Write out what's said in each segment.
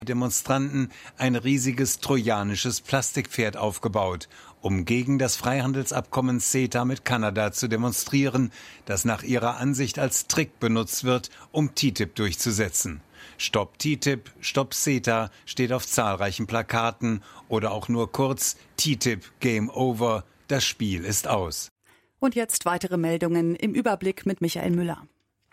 Demonstranten ein riesiges trojanisches Plastikpferd aufgebaut, um gegen das Freihandelsabkommen CETA mit Kanada zu demonstrieren, das nach ihrer Ansicht als Trick benutzt wird, um TTIP durchzusetzen. Stopp TTIP, Stopp CETA steht auf zahlreichen Plakaten oder auch nur kurz TTIP Game Over, das Spiel ist aus. Und jetzt weitere Meldungen im Überblick mit Michael Müller.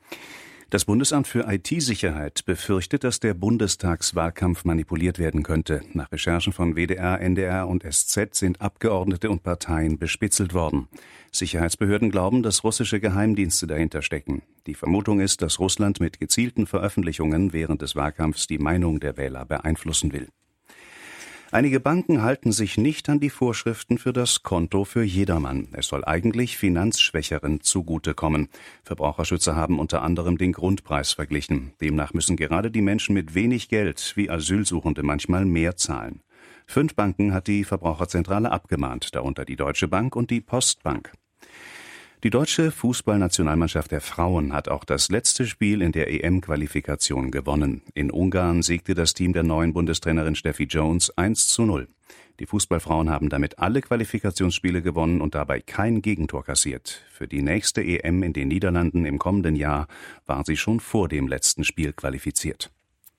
Das Bundesamt für IT-Sicherheit befürchtet, dass der Bundestagswahlkampf manipuliert werden könnte. Nach Recherchen von WDR, NDR und SZ sind Abgeordnete und Parteien bespitzelt worden. Sicherheitsbehörden glauben, dass russische Geheimdienste dahinter stecken. Die Vermutung ist, dass Russland mit gezielten Veröffentlichungen während des Wahlkampfs die Meinung der Wähler beeinflussen will. Einige Banken halten sich nicht an die Vorschriften für das Konto für jedermann. Es soll eigentlich Finanzschwächeren zugutekommen. Verbraucherschützer haben unter anderem den Grundpreis verglichen. Demnach müssen gerade die Menschen mit wenig Geld wie Asylsuchende manchmal mehr zahlen. 5 Banken hat die Verbraucherzentrale abgemahnt, darunter die Deutsche Bank und die Postbank. Die deutsche Fußballnationalmannschaft der Frauen hat auch das letzte Spiel in der EM-Qualifikation gewonnen. In Ungarn siegte das Team der neuen Bundestrainerin Steffi Jones 1:0. Die Fußballfrauen haben damit alle Qualifikationsspiele gewonnen und dabei kein Gegentor kassiert. Für die nächste EM in den Niederlanden im kommenden Jahr war sie schon vor dem letzten Spiel qualifiziert.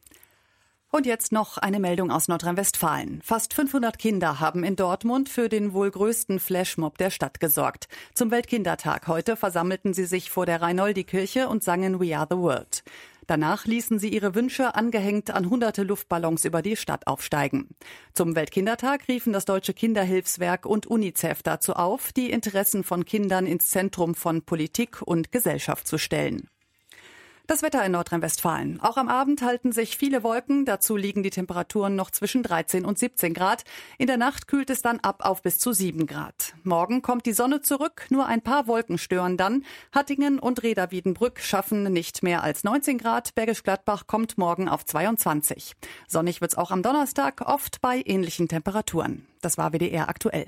Und jetzt noch eine Meldung aus Nordrhein-Westfalen. Fast 500 Kinder haben in Dortmund für den wohl größten Flashmob der Stadt gesorgt. Zum Weltkindertag heute versammelten sie sich vor der Reinoldi-Kirche und sangen We Are the World. Danach ließen sie ihre Wünsche angehängt an hunderte Luftballons über die Stadt aufsteigen. Zum Weltkindertag riefen das Deutsche Kinderhilfswerk und UNICEF dazu auf, die Interessen von Kindern ins Zentrum von Politik und Gesellschaft zu stellen. Das Wetter in Nordrhein-Westfalen. Auch am Abend halten sich viele Wolken. Dazu liegen die Temperaturen noch zwischen 13 und 17 Grad. In der Nacht kühlt es dann ab auf bis zu 7 Grad. Morgen kommt die Sonne zurück. Nur ein paar Wolken stören dann. Hattingen und Reda-Wiedenbrück schaffen nicht mehr als 19 Grad. Bergisch Gladbach kommt morgen auf 22. Sonnig wird's auch am Donnerstag, oft bei ähnlichen Temperaturen. Das war WDR aktuell.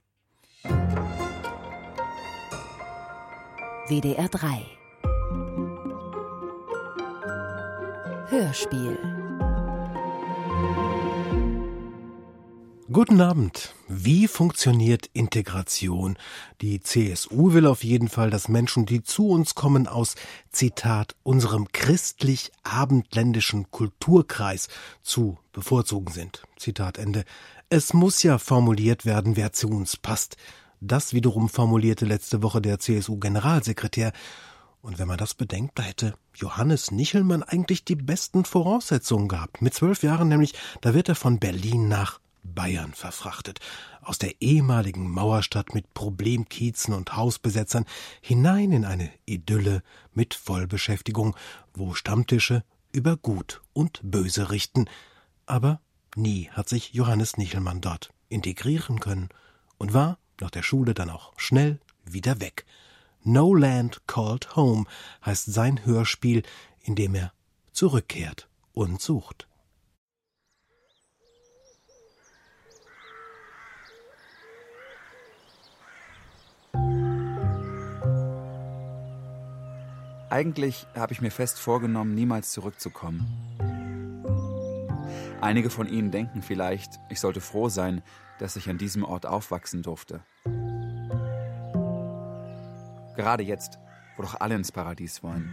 WDR 3 Hörspiel. Guten Abend. Wie funktioniert Integration? Die CSU will auf jeden Fall, dass Menschen, die zu uns kommen, aus, Zitat, unserem christlich-abendländischen Kulturkreis zu bevorzugen sind. Zitat Ende. Es muss ja formuliert werden, wer zu uns passt. Das wiederum formulierte letzte Woche der CSU-Generalsekretär. Und wenn man das bedenkt, da hätte Johannes Nichelmann eigentlich die besten Voraussetzungen gehabt. Mit 12 Jahren nämlich, da wird er von Berlin nach Bayern verfrachtet. Aus der ehemaligen Mauerstadt mit Problemkiezen und Hausbesetzern hinein in eine Idylle mit Vollbeschäftigung, wo Stammtische über Gut und Böse richten. Aber nie hat sich Johannes Nichelmann dort integrieren können und war nach der Schule dann auch schnell wieder weg. No Land Called Home heißt sein Hörspiel, in dem er zurückkehrt und sucht. Eigentlich habe ich mir fest vorgenommen, niemals zurückzukommen. Einige von Ihnen denken vielleicht, ich sollte froh sein, dass ich an diesem Ort aufwachsen durfte. Gerade jetzt, wo doch alle ins Paradies wollen.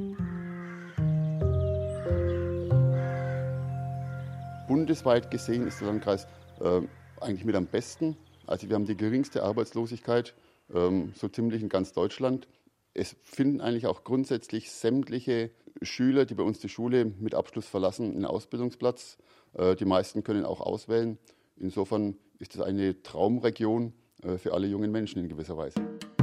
Bundesweit gesehen ist der Landkreis eigentlich mit am besten. Also wir haben die geringste Arbeitslosigkeit, so ziemlich in ganz Deutschland. Es finden eigentlich auch grundsätzlich sämtliche Schüler, die bei uns die Schule mit Abschluss verlassen, einen Ausbildungsplatz. Die meisten können auch auswählen. Insofern ist es eine Traumregion für alle jungen Menschen in gewisser Weise.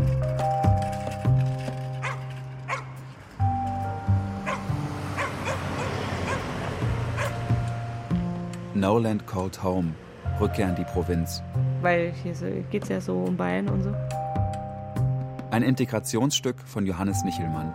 No Land Called Home, Rückkehr in die Provinz. Weil hier geht es ja so um Bayern und so. Ein Integrationsstück von Johannes Nichelmann.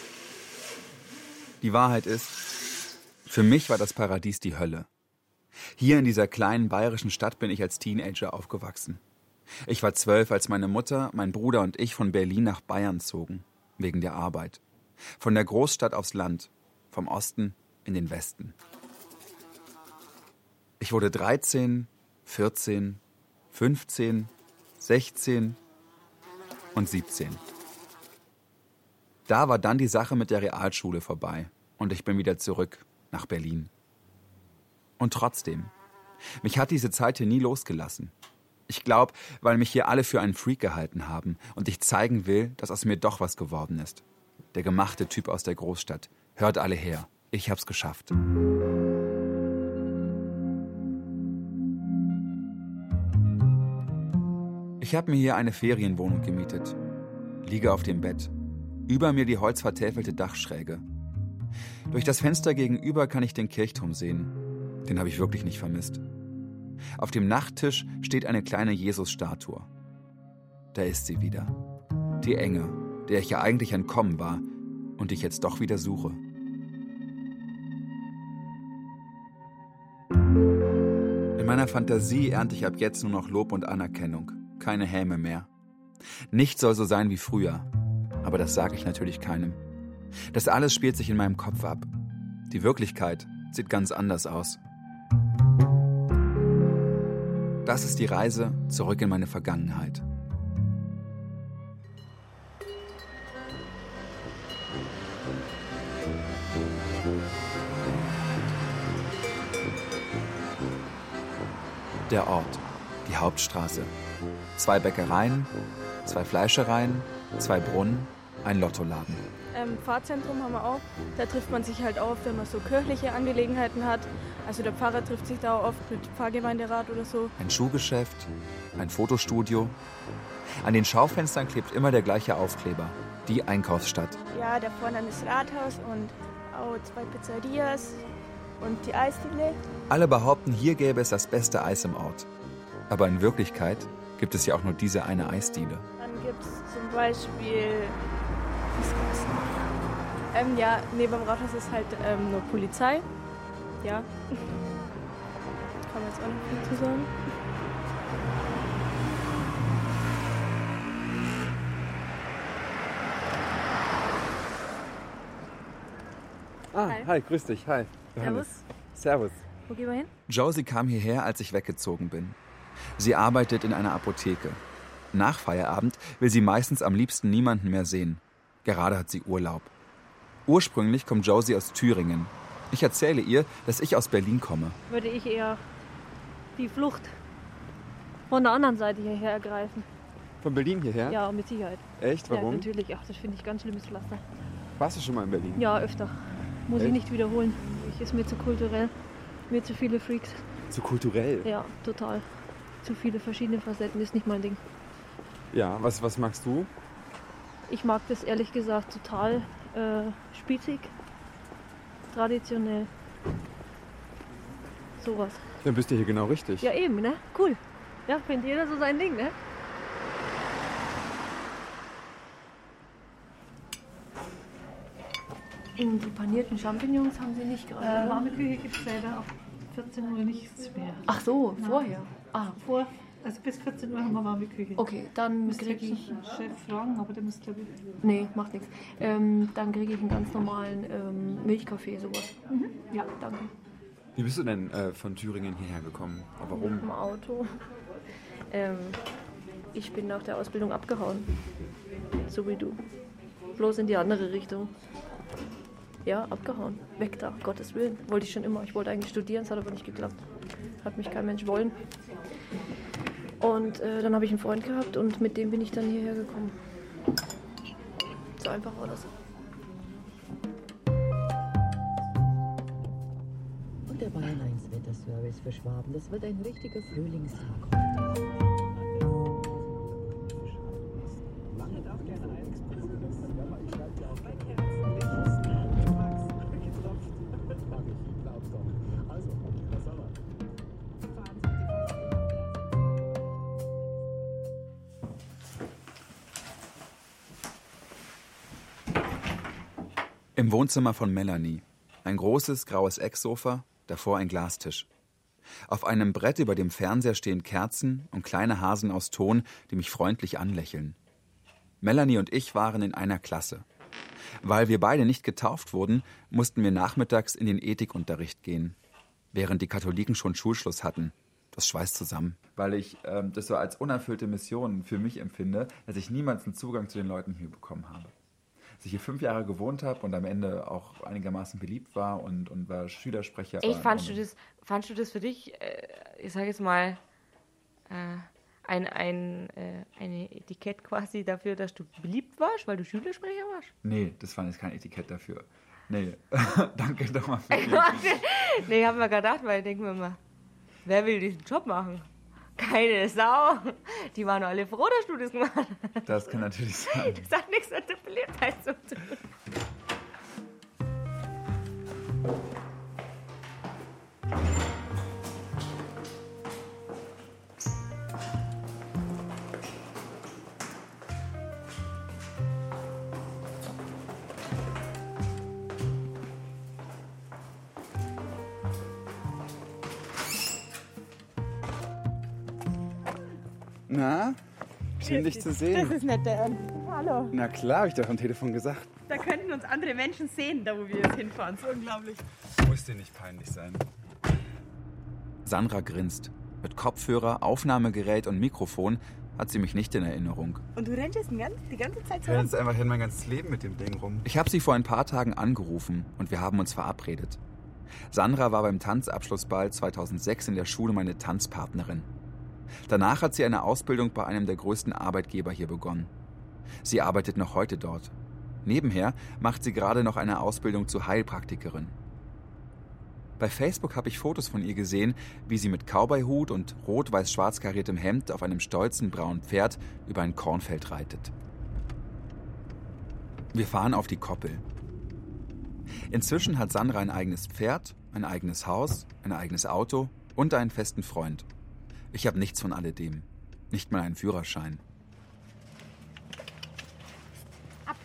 Die Wahrheit ist, für mich war das Paradies die Hölle. Hier in dieser kleinen bayerischen Stadt bin ich als Teenager aufgewachsen. Ich war 12, als meine Mutter, mein Bruder und ich von Berlin nach Bayern zogen, wegen der Arbeit. Von der Großstadt aufs Land, vom Osten in den Westen. Ich wurde 13, 14, 15, 16 und 17. Da war dann die Sache mit der Realschule vorbei und ich bin wieder zurück nach Berlin. Und trotzdem, mich hat diese Zeit hier nie losgelassen. Ich glaube, weil mich hier alle für einen Freak gehalten haben und ich zeigen will, dass aus mir doch was geworden ist. Der gemachte Typ aus der Großstadt. Hört alle her, ich hab's geschafft. Ich habe mir hier eine Ferienwohnung gemietet. Liege auf dem Bett. Über mir die holzvertäfelte Dachschräge. Durch das Fenster gegenüber kann ich den Kirchturm sehen. Den habe ich wirklich nicht vermisst. Auf dem Nachttisch steht eine kleine Jesus-Statue. Da ist sie wieder. Die Enge, der ich ja eigentlich entkommen war und die ich jetzt doch wieder suche. In meiner Fantasie ernte ich ab jetzt nur noch Lob und Anerkennung. Keine Häme mehr. Nichts soll so sein wie früher. Aber das sage ich natürlich keinem. Das alles spielt sich in meinem Kopf ab. Die Wirklichkeit sieht ganz anders aus. Das ist die Reise zurück in meine Vergangenheit. Der Ort, die Hauptstraße. 2 Bäckereien, 2 Fleischereien, 2 Brunnen, ein Lottoladen. Pfarrzentrum haben wir auch. Da trifft man sich halt oft, wenn man so kirchliche Angelegenheiten hat. Also der Pfarrer trifft sich da oft mit Pfarrgemeinderat oder so. Ein Schuhgeschäft, ein Fotostudio. An den Schaufenstern klebt immer der gleiche Aufkleber. Die Einkaufsstadt. Ja, da vorne das Rathaus und auch 2 Pizzerias und die Eisdiele. Alle behaupten, hier gäbe es das beste Eis im Ort. Aber in Wirklichkeit gibt es ja auch nur diese eine Eisdiele. Dann gibt es zum Beispiel... ja, neben dem Rathaus ist halt nur Polizei. Ja. Kann man jetzt auch nicht viel zu sagen. Hi, grüß dich, hi. Servus. Servus. Wo gehen wir hin? Josie kam hierher, als ich weggezogen bin. Sie arbeitet in einer Apotheke. Nach Feierabend will sie meistens am liebsten niemanden mehr sehen. Gerade hat sie Urlaub. Ursprünglich kommt Josie aus Thüringen. Ich erzähle ihr, dass ich aus Berlin komme. Würde ich eher die Flucht von der anderen Seite hierher ergreifen. Von Berlin hierher? Ja, mit Sicherheit. Echt? Warum? Ja, natürlich. Ach, das finde ich ganz schlimmes Pflaster. Warst du schon mal in Berlin? Ja, öfter. Muss Echt? ich nicht wiederholen. Ist mir zu kulturell. Mir zu viele Freaks. Zu kulturell? Ja, total. Zu viele verschiedene Facetten ist nicht mein Ding. Ja, was magst du? Ich mag das ehrlich gesagt total spießig, traditionell. Sowas. Dann bist du hier genau richtig. Ja, eben, ne? Cool. Ja, findet jeder so sein Ding, ne? Die panierten Champignons haben Sie nicht gerade? Warme Küche gibt es leider ab 14 Uhr nichts mehr. Ach so, vorher. Also bis 14 Uhr haben wir warme Küche. Okay, dann Müsste kriege ich den Chef fragen, aber der muss glaube ich... Nee, macht nichts. Dann kriege ich einen ganz normalen Milchkaffee, sowas. Ja, danke. Wie bist du denn von Thüringen hierher gekommen? Warum? Mit dem Auto. Ich bin nach der Ausbildung abgehauen. So wie du. Bloß in die andere Richtung. Ja, abgehauen. Weg da, Gottes Willen. Wollte ich schon immer. Ich wollte eigentlich studieren, es hat aber nicht geklappt. Hat mich kein Mensch wollen. Und dann habe ich einen Freund gehabt und mit dem bin ich dann hierher gekommen. So einfach war das. Und der Bayern 1 Wetterservice für Schwaben. Das wird ein richtiger Frühlingstag heute. Im Wohnzimmer von Melanie. Ein großes, graues Ecksofa, davor ein Glastisch. Auf einem Brett über dem Fernseher stehen Kerzen und kleine Hasen aus Ton, die mich freundlich anlächeln. Melanie und ich waren in einer Klasse. Weil wir beide nicht getauft wurden, mussten wir nachmittags in den Ethikunterricht gehen, während die Katholiken schon Schulschluss hatten. Das schweißt zusammen. Weil ich das so als unerfüllte Mission für mich empfinde, dass ich niemals einen Zugang zu den Leuten hier bekommen habe. Dass ich hier 5 Jahre gewohnt habe und am Ende auch einigermaßen beliebt war und war Schülersprecher. Fandst du das für dich, ich sage jetzt mal, eine Etikett quasi dafür, dass du beliebt warst, weil du Schülersprecher warst? Nee, das war jetzt kein Etikett dafür. Nee, danke doch mal für Nee, ich hab mir gedacht, weil ich denke mir mal, wer will diesen Job machen? Keine Sau. Die waren alle froh, dass du das gemacht hast. Das kann natürlich sein. Das hat nichts mit der Beliebtheit zu tun. Na, schön dich zu sehen. Das ist nicht der Ernst. Hallo. Na klar, habe ich doch am Telefon gesagt. Da könnten uns andere Menschen sehen, da wo wir jetzt hinfahren. So unglaublich. Muss dir nicht peinlich sein. Sandra grinst. Mit Kopfhörer, Aufnahmegerät und Mikrofon hat sie mich nicht in Erinnerung. Und du rennst jetzt die ganze Zeit so Ich rum? rennst einfach hin mein ganzes Leben mit dem Ding rum. Ich habe sie vor ein paar Tagen angerufen und wir haben uns verabredet. Sandra war beim Tanzabschlussball 2006 in der Schule meine Tanzpartnerin. Danach hat sie eine Ausbildung bei einem der größten Arbeitgeber hier begonnen. Sie arbeitet noch heute dort. Nebenher macht sie gerade noch eine Ausbildung zur Heilpraktikerin. Bei Facebook habe ich Fotos von ihr gesehen, wie sie mit Cowboyhut und rot-weiß-schwarz kariertem Hemd auf einem stolzen braunen Pferd über ein Kornfeld reitet. Wir fahren auf die Koppel. Inzwischen hat Sandra ein eigenes Pferd, ein eigenes Haus, ein eigenes Auto und einen festen Freund. Ich habe nichts von alledem. Nicht mal einen Führerschein. Ab.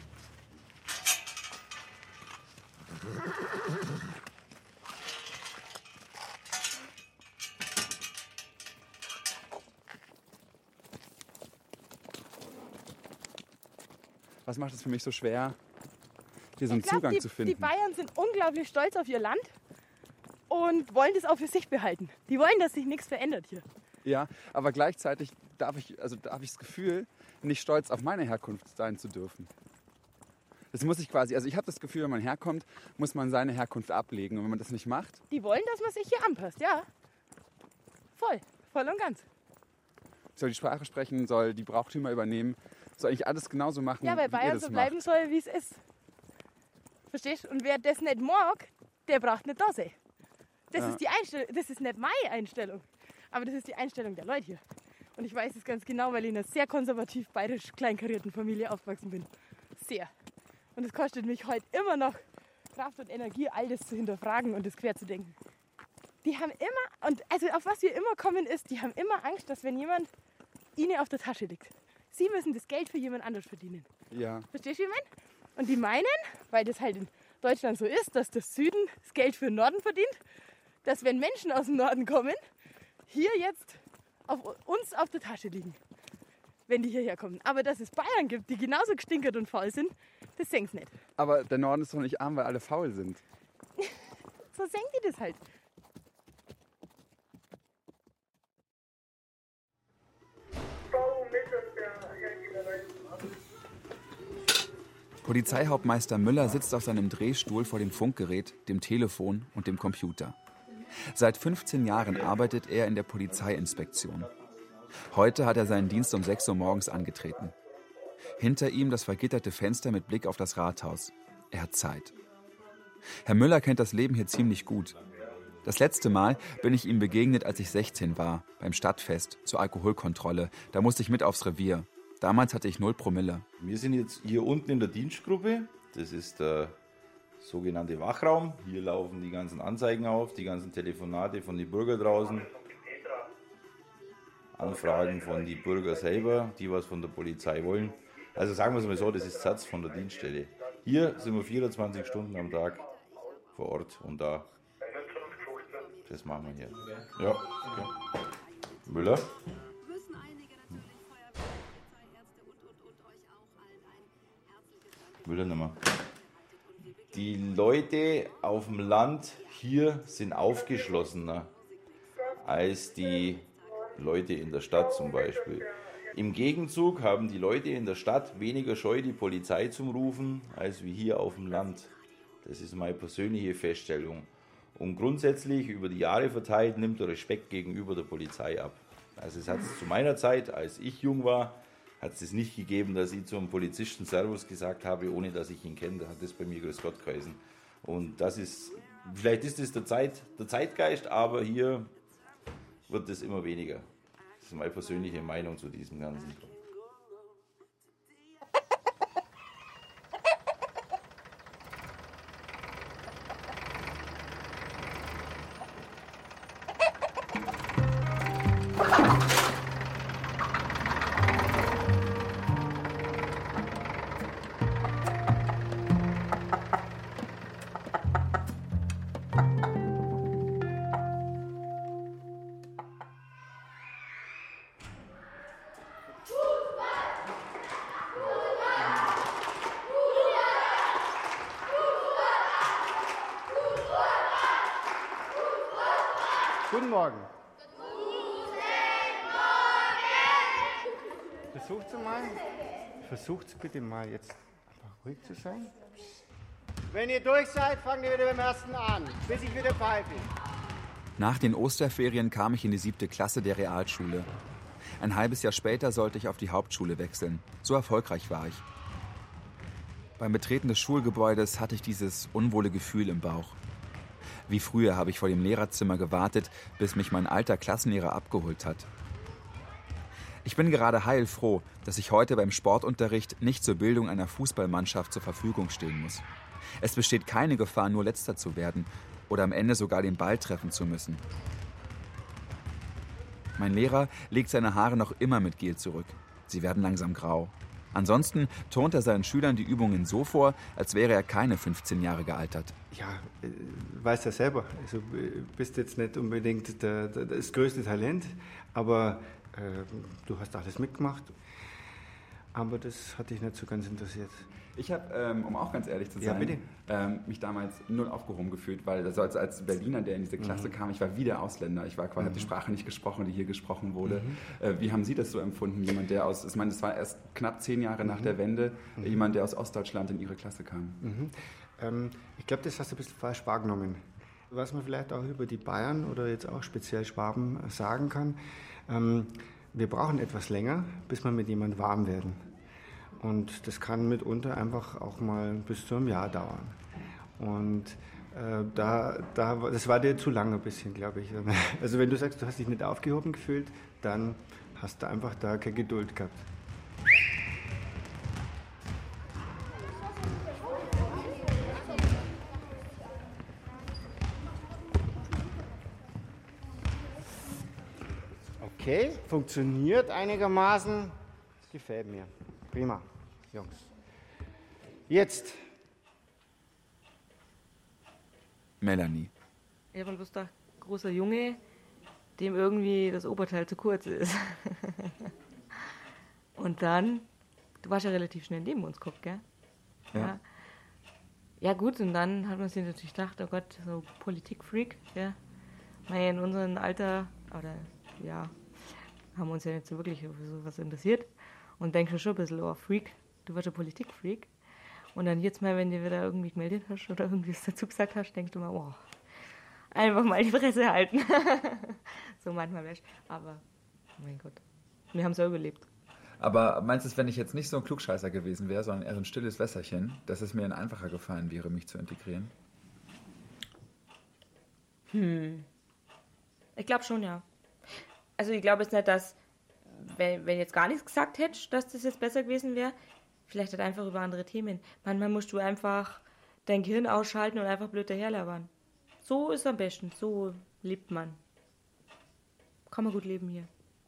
Was macht es für mich so schwer, hier so einen Zugang zu finden? Die Bayern sind unglaublich stolz auf ihr Land und wollen das auch für sich behalten. Die wollen, dass sich nichts verändert hier. Ja, aber gleichzeitig darf ich das Gefühl, nicht stolz auf meine Herkunft sein zu dürfen. Das muss ich quasi, also ich habe das Gefühl, wenn man herkommt, muss man seine Herkunft ablegen. Und wenn man das nicht macht... Die wollen, dass man sich hier anpasst, ja. Voll und ganz. Soll die Sprache sprechen, soll die Brauchtümer übernehmen, soll eigentlich alles genauso machen, ja, weil wie ihr Bayern das so macht. bleiben soll, wie es ist. Verstehst du? Und wer das nicht mag, der braucht nicht da sein. Das ist die Einstellung, das ist nicht meine Einstellung, aber das ist die Einstellung der Leute hier. Und ich weiß es ganz genau, weil ich in einer sehr konservativ bayerisch kleinkarierten Familie aufgewachsen bin. Sehr. Und es kostet mich heute immer noch Kraft und Energie, all das zu hinterfragen und das quer zu denken. Die haben immer, und also auf was wir immer kommen ist, die haben immer Angst, dass wenn jemand ihnen auf der Tasche liegt, sie müssen das Geld für jemand anderes verdienen. Ja. Verstehst du, wie ich meine? Und die meinen, weil das halt in Deutschland so ist, dass der Süden das Geld für den Norden verdient, dass wenn Menschen aus dem Norden kommen, hier jetzt auf uns auf der Tasche liegen, wenn die hierher kommen. Aber dass es Bayern gibt, die genauso gestinkert und faul sind, das sehen sie nicht. Aber der Norden ist doch nicht arm, weil alle faul sind. So sehen die das halt. Polizeihauptmeister Müller sitzt auf seinem Drehstuhl vor dem Funkgerät, dem Telefon und dem Computer. Seit 15 Jahren arbeitet er in der Polizeiinspektion. Heute hat er seinen Dienst um 6 Uhr morgens angetreten. Hinter ihm das vergitterte Fenster mit Blick auf das Rathaus. Er hat Zeit. Herr Müller kennt das Leben hier ziemlich gut. Das letzte Mal bin ich ihm begegnet, als ich 16 war, beim Stadtfest zur Alkoholkontrolle. Da musste ich mit aufs Revier. Damals hatte ich 0 Promille. Wir sind jetzt hier unten in der Dienstgruppe. Das ist der sogenannte Wachraum. Hier laufen die ganzen Anzeigen auf, die ganzen Telefonate von den Bürgern draußen. Anfragen von den Bürgern selber, die was von der Polizei wollen. Also sagen wir es mal so, das ist Satz von der Dienststelle. Hier sind wir 24 Stunden am Tag vor Ort und da Das machen wir hier. Ja, okay. Müller? Müller nochmal. Die Leute auf dem Land hier sind aufgeschlossener als die Leute in der Stadt zum Beispiel. Im Gegenzug haben die Leute in der Stadt weniger Scheu, die Polizei zu rufen, als wie hier auf dem Land. Das ist meine persönliche Feststellung. Und grundsätzlich über die Jahre verteilt nimmt der Respekt gegenüber der Polizei ab. Also es hat es zu meiner Zeit, als ich jung war, hat es nicht gegeben, dass ich zum Polizisten Servus gesagt habe, ohne dass ich ihn kenne. Da hat es bei mir Grüß Gott geheißen. Und das ist, vielleicht ist es der Zeitgeist, aber hier wird es immer weniger. Das ist meine persönliche Meinung zu diesem Ganzen. Guten Morgen. Versucht's bitte mal jetzt einfach ruhig zu sein. Wenn ihr durch seid, fangt ihr wieder beim ersten an, bis ich wieder pfeife. Nach den Osterferien kam ich in die 7. Klasse der Realschule. Ein halbes Jahr später sollte ich auf die Hauptschule wechseln. So erfolgreich war ich. Beim Betreten des Schulgebäudes hatte ich dieses unwohle Gefühl im Bauch. Wie früher habe ich vor dem Lehrerzimmer gewartet, bis mich mein alter Klassenlehrer abgeholt hat. Ich bin gerade heilfroh, dass ich heute beim Sportunterricht nicht zur Bildung einer Fußballmannschaft zur Verfügung stehen muss. Es besteht keine Gefahr, nur Letzter zu werden oder am Ende sogar den Ball treffen zu müssen. Mein Lehrer legt seine Haare noch immer mit Gel zurück. Sie werden langsam grau. Ansonsten turnt er seinen Schülern die Übungen so vor, als wäre er keine 15 Jahre gealtert. Ja, weißt ja selber, also bist jetzt nicht unbedingt das größte Talent, aber du hast alles mitgemacht. Aber das hat dich nicht so ganz interessiert. Ich habe, um auch ganz ehrlich zu sein, mich damals null aufgehoben gefühlt, weil also als Berliner, der in diese Klasse kam, ich war wieder Ausländer. Ich war quasi, habe die Sprache nicht gesprochen, die hier gesprochen wurde. Wie haben Sie das so empfunden? Jemand, der aus, ich meine, das war erst knapp 10 Jahre nach der Wende, jemand, der aus Ostdeutschland in Ihre Klasse kam. Ich glaube, das hast du ein bisschen falsch wahrgenommen. Was man vielleicht auch über die Bayern oder jetzt auch speziell Schwaben sagen kann, wir brauchen etwas länger, bis wir mit jemandem warm werden. Und das kann mitunter einfach auch mal bis zu einem Jahr dauern. Und das war dir zu lange ein bisschen, glaube ich. Also wenn du sagst, du hast dich nicht aufgehoben gefühlt, dann hast du einfach da keine Geduld gehabt. Okay, funktioniert einigermaßen. Das gefällt mir. Prima, Jungs. Jetzt. Melanie. Ich bin bloß ein großer Junge, dem irgendwie das Oberteil zu kurz ist. Und dann, du warst ja relativ schnell neben uns geguckt, gell? Ja. Ja gut, und dann hat man sich natürlich gedacht, oh Gott, so Politikfreak, ja. In unserem Alter, oder ja, haben wir uns ja nicht so wirklich für sowas interessiert. Und denkst du schon ein bisschen, oh Freak, du warst ein Politikfreak. Und dann jetzt mal, wenn du wieder irgendwie gemeldet hast oder irgendwie was dazu gesagt hast, denkst du mal, oh, einfach mal die Fresse halten. So manchmal wäre. Aber, mein Gott, wir haben es ja überlebt. Aber meinst du, wenn ich jetzt nicht so ein Klugscheißer gewesen wäre, sondern eher so ein stilles Wässerchen, dass es mir einfacher gefallen wäre, mich zu integrieren? Ich glaube schon, ja. Also ich glaube jetzt nicht, dass, wenn jetzt gar nichts gesagt hättest, dass das jetzt besser gewesen wäre. Vielleicht halt einfach über andere Themen. Manchmal musst du einfach dein Gehirn ausschalten und einfach blöd daherlabern. So ist es am besten. So lebt man. Kann man gut leben hier.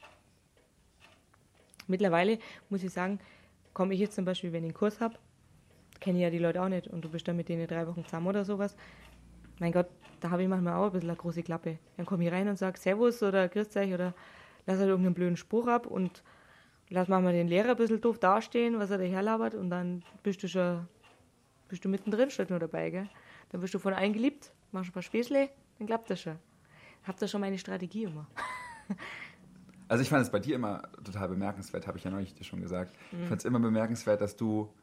Mittlerweile muss ich sagen, komme ich jetzt zum Beispiel, wenn ich einen Kurs habe, kenne ich ja die Leute auch nicht und du bist dann mit denen 3 Wochen zusammen oder sowas. mein Gott, da habe ich manchmal auch ein bisschen eine große Klappe. Dann komme ich rein und sage Servus oder Grüß euch oder lass halt irgendeinen blöden Spruch ab und lass manchmal den Lehrer ein bisschen doof dastehen, was er da herlabert und dann bist du mittendrin, statt nur dabei, gell? Dann wirst du von allen geliebt, machst ein paar Späßle, dann klappt das schon. Habt ihr schon meine Strategie immer. Also ich fand es bei dir immer total bemerkenswert, habe ich ja neulich dir schon gesagt. Ich fand es immer bemerkenswert, dass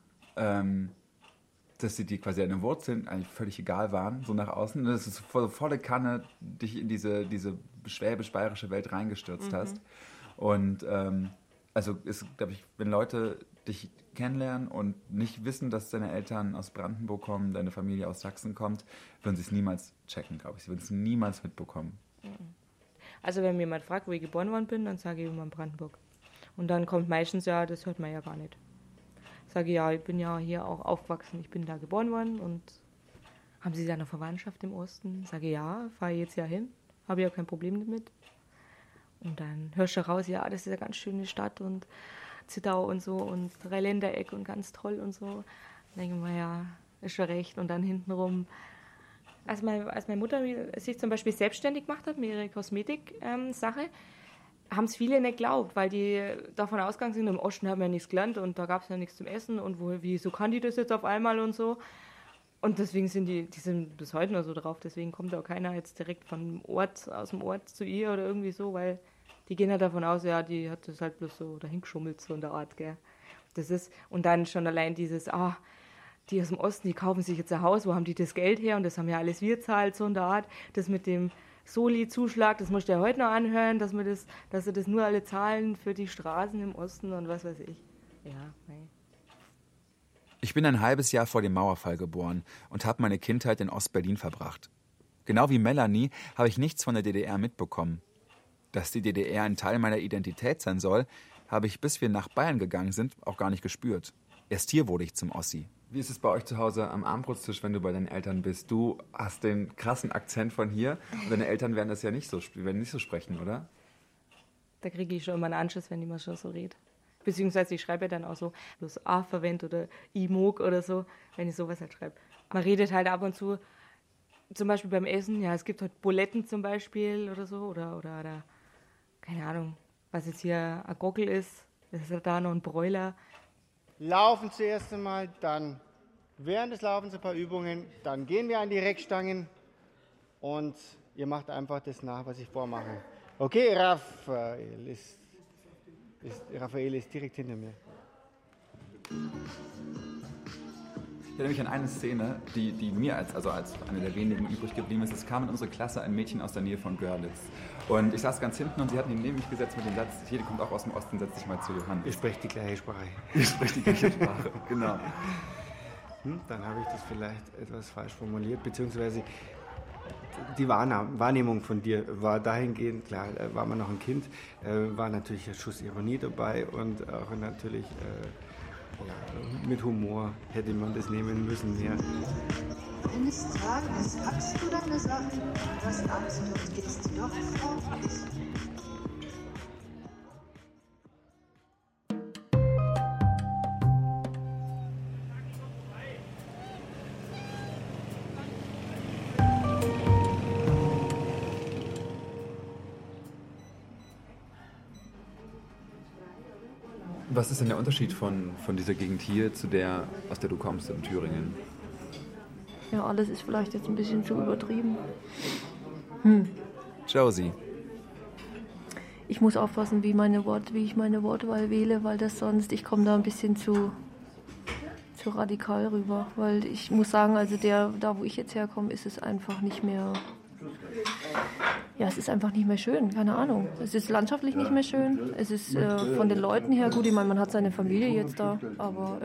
dass die quasi deine Wurzeln eigentlich völlig egal waren, so nach außen. Dass du volle Kanne dich in diese schwäbisch-bayerische Welt reingestürzt hast. Und also ist, glaube ich, wenn Leute dich kennenlernen und nicht wissen, dass deine Eltern aus Brandenburg kommen, deine Familie aus Sachsen kommt, würden sie es niemals checken, glaube ich. Sie würden es niemals mitbekommen. Also wenn mir jemand fragt, wo ich geboren worden bin, dann sage ich immer in Brandenburg. Und dann kommt meistens, ja, das hört man ja gar nicht. Sage ich, ja, ich bin ja hier auch aufgewachsen, ich bin da geboren worden und haben Sie da eine Verwandtschaft im Osten? Sage ich, ja, fahre ich jetzt ja hin, habe ja kein Problem damit. Und dann hörst du raus, ja, das ist eine ganz schöne Stadt und Zittau und so und Dreiländereck und ganz toll und so. Dann denke ich mir, ja, ist schon recht. Und dann hintenrum, als meine Mutter sich zum Beispiel selbstständig gemacht hat mit ihrer Kosmetik-Sache, haben es viele nicht geglaubt, weil die davon ausgegangen sind, im Osten haben wir ja nichts gelernt und da gab es ja nichts zum Essen und wieso kann die das jetzt auf einmal und so. Und deswegen sind die sind bis heute noch so drauf, deswegen kommt auch keiner jetzt direkt aus dem Ort zu ihr oder irgendwie so, weil die gehen halt davon aus, ja, die hat das halt bloß so dahin geschummelt, so in der Art, gell. Das ist, und dann schon allein dieses, die aus dem Osten, die kaufen sich jetzt ein Haus, wo haben die das Geld her und das haben ja alles wir zahlt, so in der Art, das mit dem Soli-Zuschlag, das musst du ja heute noch anhören, dass sie das nur alle zahlen für die Straßen im Osten und was weiß ich. Ja, nein. Ich bin ein halbes Jahr vor dem Mauerfall geboren und habe meine Kindheit in Ostberlin verbracht. Genau wie Melanie habe ich nichts von der DDR mitbekommen. Dass die DDR ein Teil meiner Identität sein soll, habe ich, bis wir nach Bayern gegangen sind, auch gar nicht gespürt. Erst hier wurde ich zum Ossi. Wie ist es bei euch zu Hause am Abendbrotstisch, wenn du bei deinen Eltern bist? Du hast den krassen Akzent von hier und deine Eltern werden das ja nicht so sprechen, oder? Da kriege ich schon immer einen Anschiss, wenn die mal schon so redet. Beziehungsweise ich schreibe ja dann auch so, bloß A verwendet oder I-Mog oder so, wenn ich sowas halt schreibe. Man redet halt ab und zu, zum Beispiel beim Essen, ja, es gibt halt Buletten zum Beispiel oder so, oder keine Ahnung, was jetzt hier ein Gockel ist, das ist halt da noch ein Bräuler. Laufen zuerst einmal, dann während des Laufens ein paar Übungen, dann gehen wir an die Reckstangen und ihr macht einfach das nach, was ich vormache. Okay, Raphael ist direkt hinter mir. Ich erinnere mich an eine Szene, die mir als eine der wenigen übrig geblieben ist. Es kam in unsere Klasse ein Mädchen aus der Nähe von Görlitz. Und ich saß ganz hinten und sie hat ihn neben mich gesetzt mit dem Satz, hier, die kommt auch aus dem Osten, setz dich mal zu Johannes. Ihr sprecht die gleiche Sprache. Ihr sprecht die gleiche Sprache, genau. Dann habe ich das vielleicht etwas falsch formuliert, beziehungsweise die Wahrnehmung von dir war dahingehend, klar, war man noch ein Kind, war natürlich ein Schuss Ironie dabei und auch natürlich mit Humor hätte man das nehmen müssen. Ja. Eines Tages packst du deine Sachen, das Angst und gehst doch fort. Was ist denn der Unterschied von dieser Gegend hier zu der, aus der du kommst, in Thüringen? Ja, alles ist vielleicht jetzt ein bisschen zu übertrieben. Josie. Ich muss aufpassen, wie ich meine Wortwahl wähle, weil das sonst, ich komme da ein bisschen zu radikal rüber. Weil ich muss sagen, also da wo ich jetzt herkomme, ist es einfach nicht mehr... Ja, es ist einfach nicht mehr schön, keine Ahnung. Es ist landschaftlich nicht mehr schön. Es ist von den Leuten her gut. Ich meine, man hat seine Familie jetzt da, aber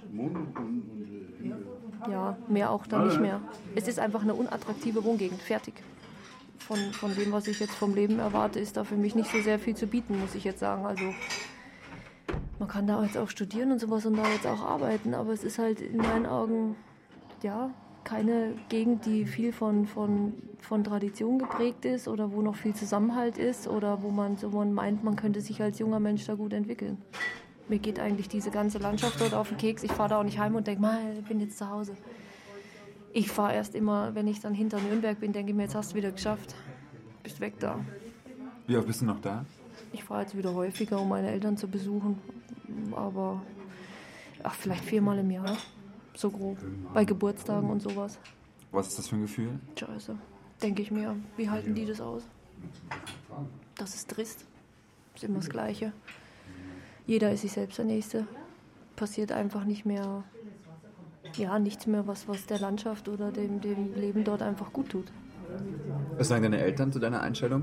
ja, mehr auch dann nicht mehr. Es ist einfach eine unattraktive Wohngegend, fertig. Von dem, was ich jetzt vom Leben erwarte, ist da für mich nicht so sehr viel zu bieten, muss ich jetzt sagen. Also man kann da jetzt auch studieren und sowas und da jetzt auch arbeiten, aber es ist halt in meinen Augen, ja, keine Gegend, die viel von Tradition geprägt ist oder wo noch viel Zusammenhalt ist oder wo man meint, man könnte sich als junger Mensch da gut entwickeln. Mir geht eigentlich diese ganze Landschaft dort auf den Keks. Ich fahre da auch nicht heim und denke, mal, ich bin jetzt zu Hause. Ich fahre erst immer, wenn ich dann hinter Nürnberg bin, denke ich mir, jetzt hast du wieder geschafft. Bist weg da. Wie oft bist du noch da? Ich fahre jetzt wieder häufiger, um meine Eltern zu besuchen. Aber vielleicht 4-mal im Jahr. So grob. Bei Geburtstagen und sowas. Was ist das für ein Gefühl? Scheiße. Denke ich mir. Wie halten die das aus? Das ist trist. Ist immer das Gleiche. Jeder ist sich selbst der Nächste. Passiert einfach nicht mehr, nichts mehr, was der Landschaft oder dem Leben dort einfach gut tut. Was sagen deine Eltern zu deiner Einstellung?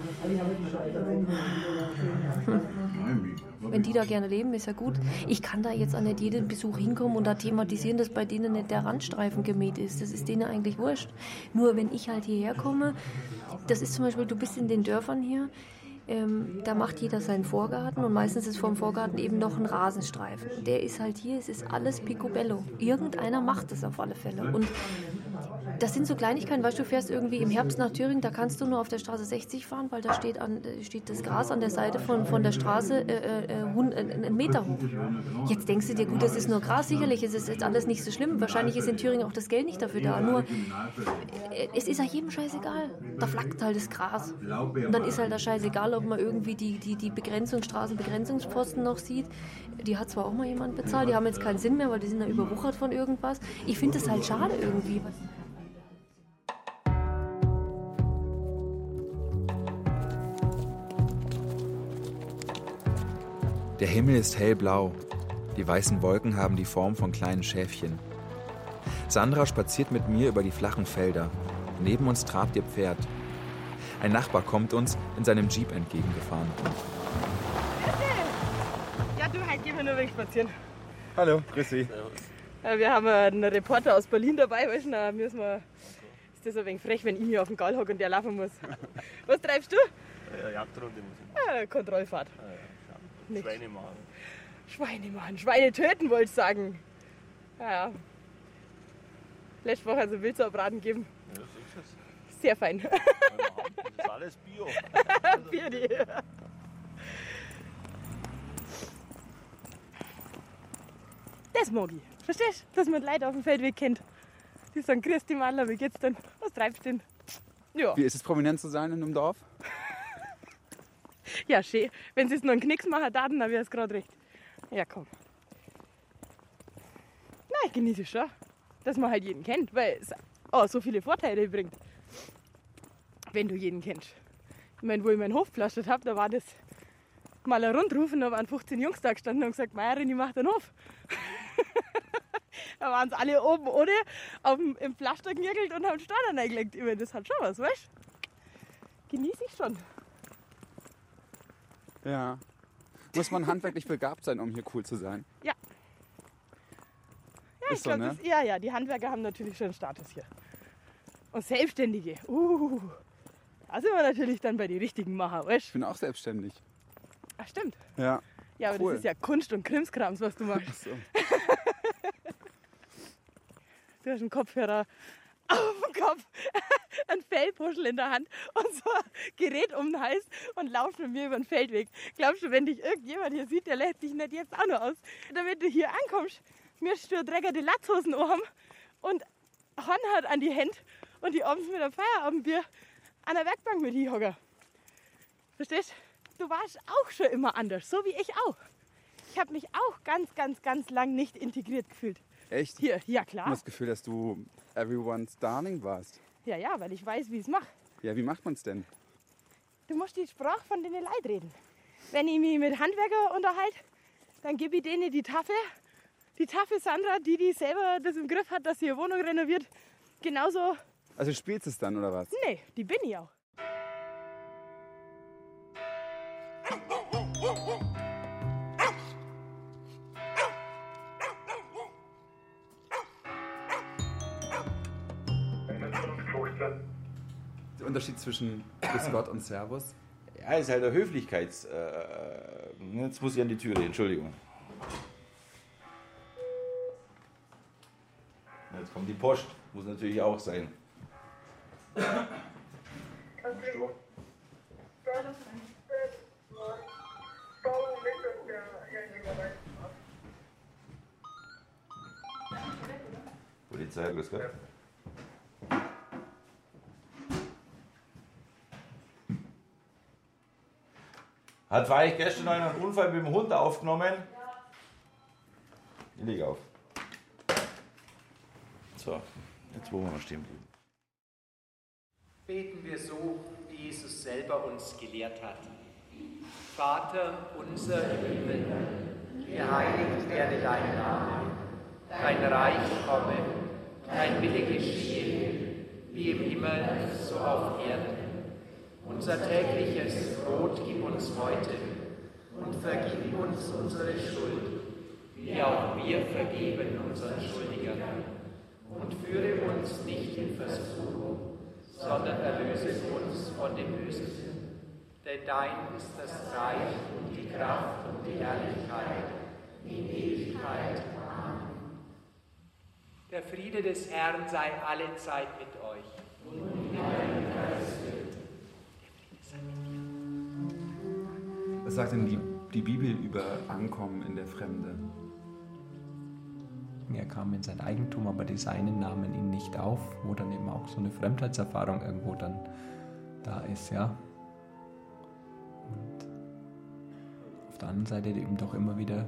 Wenn die da gerne leben, ist ja gut. Ich kann da jetzt an nicht jeden Besuch hinkommen und da thematisieren, dass bei denen nicht der Randstreifen gemäht ist. Das ist denen eigentlich wurscht. Nur wenn ich halt hierher komme, das ist zum Beispiel, du bist in den Dörfern hier, da macht jeder seinen Vorgarten und meistens ist vor dem Vorgarten eben noch ein Rasenstreifen. Der ist halt hier, es ist alles picobello. Irgendeiner macht es auf alle Fälle. Und das sind so Kleinigkeiten, weißt du, fährst irgendwie im Herbst nach Thüringen, da kannst du nur auf der Straße 60 fahren, weil da steht das Gras an der Seite von der Straße einen Meter hoch. Jetzt denkst du dir, gut, das ist nur Gras, sicherlich ist es jetzt alles nicht so schlimm. Wahrscheinlich ist in Thüringen auch das Geld nicht dafür da. Nur, es ist ja jedem scheißegal. Da flackt halt das Gras. Und dann ist halt das scheißegal, ob man irgendwie die Straßenbegrenzungspfosten noch sieht. Die hat zwar auch mal jemand bezahlt, die haben jetzt keinen Sinn mehr, weil die sind da überwuchert von irgendwas. Ich finde das halt schade irgendwie. Der Himmel ist hellblau. Die weißen Wolken haben die Form von kleinen Schäfchen. Sandra spaziert mit mir über die flachen Felder. Neben uns trabt ihr Pferd. Ein Nachbar kommt uns in seinem Jeep entgegengefahren. Ja, du, halt gehen wir nur weg spazieren. Hallo, grüß Sie. Wir haben einen Reporter aus Berlin dabei, weißt du, da müssen wir... Ist das ein wenig frech, wenn ich hier auf dem Gaul hocke und der laufen muss. Was treibst du? Jagdrunde muss ich. Kontrollfahrt. Ja. Schweine machen. Schweine machen. Schweine töten, wollte ich sagen. Ja. Letzte Woche also Wildsauerbraten geben. Ja, das ist es. Sehr fein. Das ist alles Bio. Bier. Das mag ich. Verstehst du? Dass man Leute auf dem Feldweg kennt. Die sagen, grüß dich Maler, wie geht's denn? Was treibst du denn? Ja. Wie ist es, prominent zu sein in einem Dorf? Ja, schön. Wenn sie es noch einen Knicks machen, dann wäre es gerade recht. Ja, komm. Na, ich genieße es schon, dass man halt jeden kennt, weil es so viele Vorteile bringt. Wenn du jeden kennst. Ich meine, wo ich meinen Hof gepflastert habe, da war das mal ein Rundruf und da waren 15 Jungs da gestanden und gesagt, Meierin, ich mach den Hof. Da waren sie alle oben ohne im Pflaster geknirgelt und haben Steine reingelegt. Ich meine, das hat schon was, weißt du? Genieße ich schon. Ja. Muss man handwerklich begabt sein, um hier cool zu sein? Ja. Ja, ich glaube, ne? Ja, die Handwerker haben natürlich schon einen Status hier. Und Selbstständige, da sind wir natürlich dann bei den richtigen Macher, weißt du? Ich bin auch selbstständig. Ach, stimmt. Ja. Ja, aber cool. Das ist ja Kunst und Krimskrams, was du machst. Ach so. Du hast einen Kopfhörer auf dem Kopf, ein Fellpuschel in der Hand und so ein Gerät um den Hals und laufst mit mir über den Feldweg. Glaubst du, wenn dich irgendjemand hier sieht, der lädt dich nicht jetzt auch noch aus? Damit du hier ankommst, müsstest du dreckige Latzhosen haben und Horn hat an die Hände und die abends mit einem Feierabendbier an der Werkbank mit hinhocken. Verstehst du? Du warst auch schon immer anders, so wie ich auch. Ich habe mich auch ganz lang nicht integriert gefühlt. Echt? Hier, ja klar. Ich habe das Gefühl, dass du everyone's darling warst. Ja, weil ich weiß, wie ich es mache. Ja, wie macht man es denn? Du musst die Sprache von den Leuten reden. Wenn ich mich mit Handwerker unterhalte, dann gebe ich denen die Tafel. Die Tafel Sandra, die selber das im Griff hat, dass sie ihre Wohnung renoviert. Genauso. Also spielst du es dann, oder was? Nee, die bin ich auch. Der Unterschied zwischen Grüß Gott und Servus? Ja, ist halt der Höflichkeits... jetzt muss ich an die Türe, Entschuldigung. Jetzt kommt die Post, muss natürlich auch sein. Polizei, grüß Gott. Hat vielleicht gestern noch einen Unfall mit dem Hund aufgenommen? Ich leg auf. So, jetzt wollen wir mal stehen bleiben. Beten wir so, wie Jesus selber uns gelehrt hat. Vater unser im Himmel, geheiligt werde dein Name, dein Reich komme, dein Wille geschehe, wie im Himmel, so auf Erden. Unser tägliches Brot gib uns heute und vergib uns unsere Schuld, wie auch wir vergeben unseren Schuldigern. Und führe uns nicht in Versuchung, sondern erlöse uns von dem Bösen. Denn dein ist das Reich und die Kraft und die Herrlichkeit in Ewigkeit. Amen. Der Friede des Herrn sei alle Zeit mit euch. Und mit deinem Geist. Was sagt denn die Bibel über Ankommen in der Fremde? Er kam in sein Eigentum, aber die Seinen nahmen ihn nicht auf, wo dann eben auch so eine Fremdheitserfahrung irgendwo dann da ist, ja. Und auf der anderen Seite eben doch immer wieder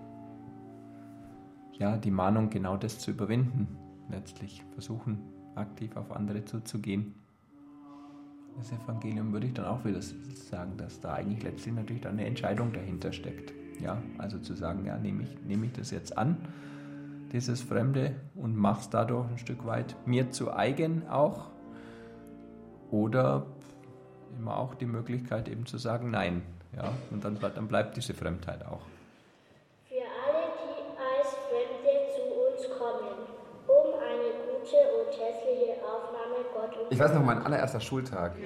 ja, die Mahnung, genau das zu überwinden, letztlich versuchen, aktiv auf andere zuzugehen. Das Evangelium würde ich dann auch wieder sagen, dass da eigentlich letztlich natürlich dann eine Entscheidung dahinter steckt. Ja, also zu sagen, ja, nehme ich das jetzt an, dieses Fremde, und mache es dadurch ein Stück weit mir zu eigen auch, oder immer auch die Möglichkeit eben zu sagen, nein, ja, und dann bleibt diese Fremdheit auch. Für alle, die als Fremde zu uns kommen, um eine gute und hässliche Aufnahme Gott und Ich weiß noch, mein allererster Schultag.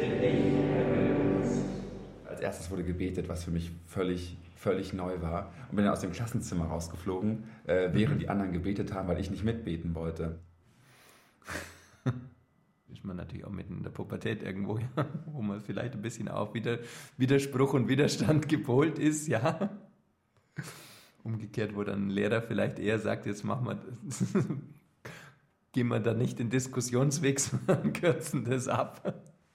Als erstes wurde gebetet, was für mich völlig neu war. Und bin dann aus dem Klassenzimmer rausgeflogen, während die anderen gebetet haben, weil ich nicht mitbeten wollte. Ist man natürlich auch mitten in der Pubertät irgendwo, ja, wo man vielleicht ein bisschen auf Widerspruch und Widerstand gepolt ist, ja. Umgekehrt, wo dann ein Lehrer vielleicht eher sagt, jetzt machen wir das. Gehen wir da nicht den Diskussionsweg, sondern kürzen das ab.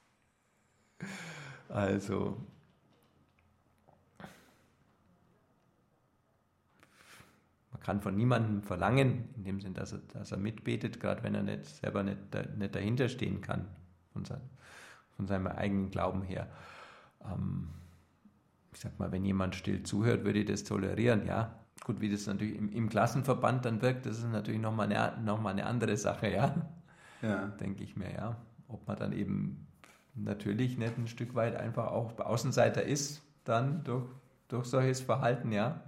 Also, man kann von niemandem verlangen, in dem Sinn, dass er mitbetet, gerade wenn er selber nicht dahinter stehen kann, von seinem eigenen Glauben her. Ich sag mal, wenn jemand still zuhört, würde ich das tolerieren, ja. Gut, wie das natürlich im Klassenverband dann wirkt, das ist natürlich nochmal eine andere Sache, ja. Ja. Denke ich mir, ja. Ob man dann eben natürlich nicht ein Stück weit einfach auch Außenseiter ist, dann durch solches Verhalten, ja.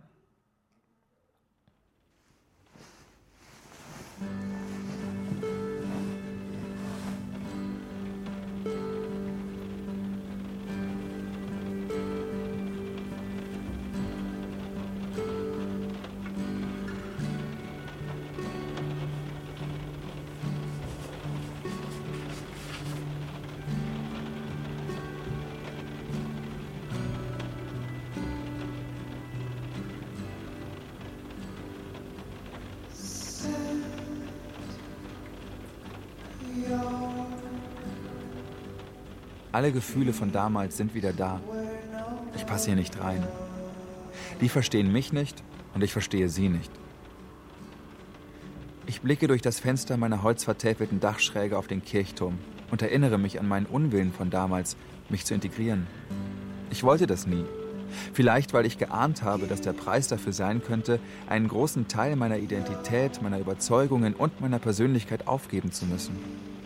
Alle Gefühle von damals sind wieder da. Ich passe hier nicht rein. Die verstehen mich nicht und ich verstehe sie nicht. Ich blicke durch das Fenster meiner holzvertäfelten Dachschräge auf den Kirchturm und erinnere mich an meinen Unwillen von damals, mich zu integrieren. Ich wollte das nie. Vielleicht, weil ich geahnt habe, dass der Preis dafür sein könnte, einen großen Teil meiner Identität, meiner Überzeugungen und meiner Persönlichkeit aufgeben zu müssen.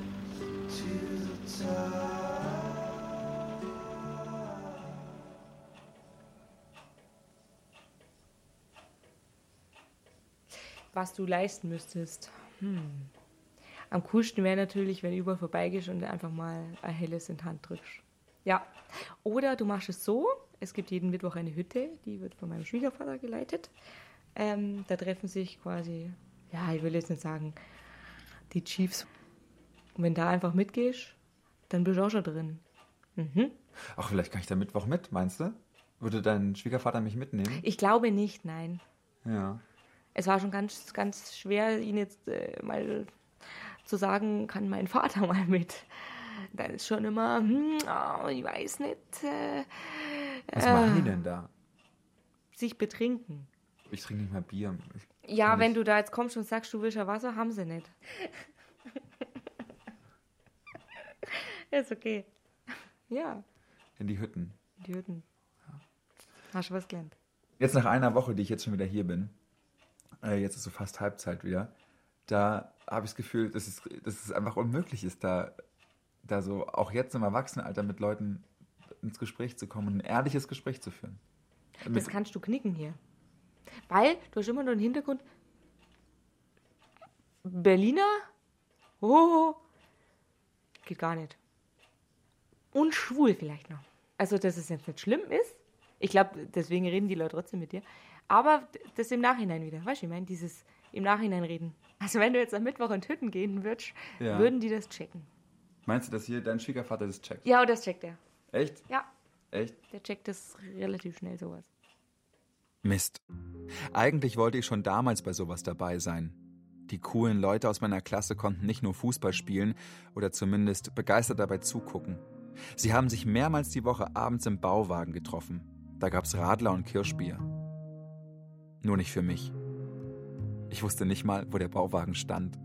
Was du leisten müsstest. Am coolsten wäre natürlich, wenn du überall vorbeigehst und einfach mal ein helles in die Hand drückst. Ja. Oder du machst es so, es gibt jeden Mittwoch eine Hütte, die wird von meinem Schwiegervater geleitet. Da treffen sich quasi, ja, ich will jetzt nicht sagen, die Chiefs. Und wenn da einfach mitgehst, dann bist du auch schon drin. Ach, vielleicht kann ich da Mittwoch mit, meinst du? Würde dein Schwiegervater mich mitnehmen? Ich glaube nicht, nein. Ja. Es war schon ganz, ganz schwer, ihn jetzt mal zu sagen, kann mein Vater mal mit. Dann ist schon immer, ich weiß nicht, Was machen die denn da? Sich betrinken. Ich trinke nicht mal Bier. Ja, wenn du da jetzt kommst und sagst, du willst ja Wasser, haben sie nicht. Ist okay. Ja. In die Hütten. Die Hütten. Ja. Hast du was gelernt? Jetzt nach einer Woche, die ich jetzt schon wieder hier bin, jetzt ist so fast Halbzeit wieder, da habe ich das Gefühl, dass es einfach unmöglich ist, da so auch jetzt im Erwachsenenalter mit Leuten ins Gespräch zu kommen und ein ehrliches Gespräch zu führen. Das kannst du knicken hier. Weil du hast immer nur den Hintergrund, Berliner, oh, geht gar nicht. Und schwul vielleicht noch. Also, dass es jetzt nicht schlimm ist. Ich glaube, deswegen reden die Leute trotzdem mit dir. Aber das im Nachhinein wieder. Weißt du, ich meine, dieses im Nachhinein reden. Also, wenn du jetzt am Mittwoch in Hütten gehen würdest, würden die das checken. Meinst du, dass hier dein Schwiegervater das checkt? Ja, das checkt er. Echt? Ja. Echt? Der checkt das relativ schnell, sowas. Mist. Eigentlich wollte ich schon damals bei sowas dabei sein. Die coolen Leute aus meiner Klasse konnten nicht nur Fußball spielen oder zumindest begeistert dabei zugucken. Sie haben sich mehrmals die Woche abends im Bauwagen getroffen. Da gab's Radler und Kirschbier. Nur nicht für mich. Ich wusste nicht mal, wo der Bauwagen stand.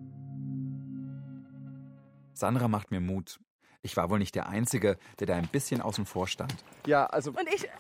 Sandra macht mir Mut. Ich war wohl nicht der Einzige, der da ein bisschen außen vor stand. Ja, also... Und es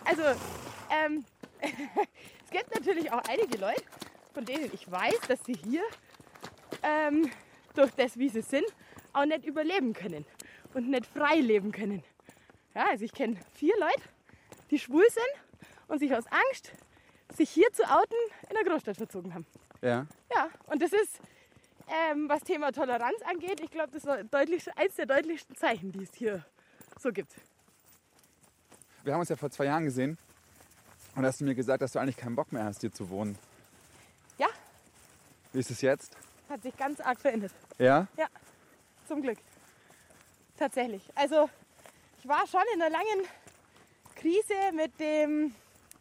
gibt natürlich auch einige Leute, von denen ich weiß, dass sie hier durch das, wie sie sind, auch nicht überleben können und nicht frei leben können. Ja, also ich kenne 4 Leute, die schwul sind und sich aus Angst, sich hier zu outen, in der Großstadt verzogen haben. Ja. Ja, und das ist, was Thema Toleranz angeht, ich glaube, das ist eins der deutlichsten Zeichen, die es hier so gibt. Wir haben uns ja vor 2 Jahren gesehen und hast du mir gesagt, dass du eigentlich keinen Bock mehr hast, hier zu wohnen. Ja. Wie ist es jetzt? Hat sich ganz arg verändert. Ja? Ja, zum Glück. Tatsächlich. Also ich war schon in einer langen Krise mit dem,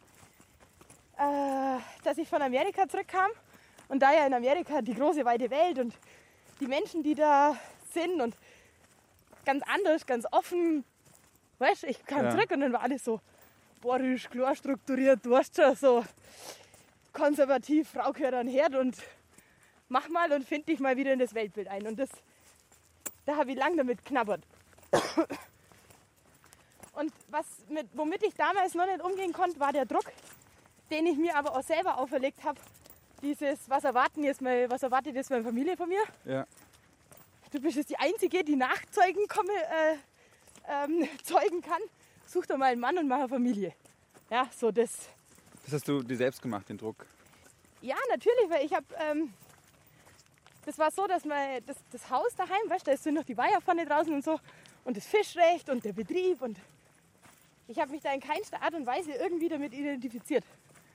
dass ich von Amerika zurückkam. Und da ja in Amerika die große weite Welt und die Menschen, die da sind und ganz anders, ganz offen. Weißt du, ich kam zurück und dann war alles so borisch, klar strukturiert, du weißt schon, so konservativ, Frau gehört an den Herd und mach mal und find dich mal wieder in das Weltbild ein. Und da habe ich lang damit knabbert. Und womit ich damals noch nicht umgehen konnte, war der Druck, den ich mir aber auch selber auferlegt habe. Dieses, was erwartet jetzt meine Familie von mir? Ja. Du bist jetzt die Einzige, die Nachzeugen zeugen kann. Such doch mal einen Mann und mach eine Familie. Ja, so das. Das hast du dir selbst gemacht, den Druck? Ja, natürlich, weil ich habe... das war so, dass das Haus daheim, weißt du, da sind noch die Weiher vorne draußen und so. Und das Fischrecht und der Betrieb. Und ich habe mich da in keinster Art und Weise irgendwie damit identifiziert.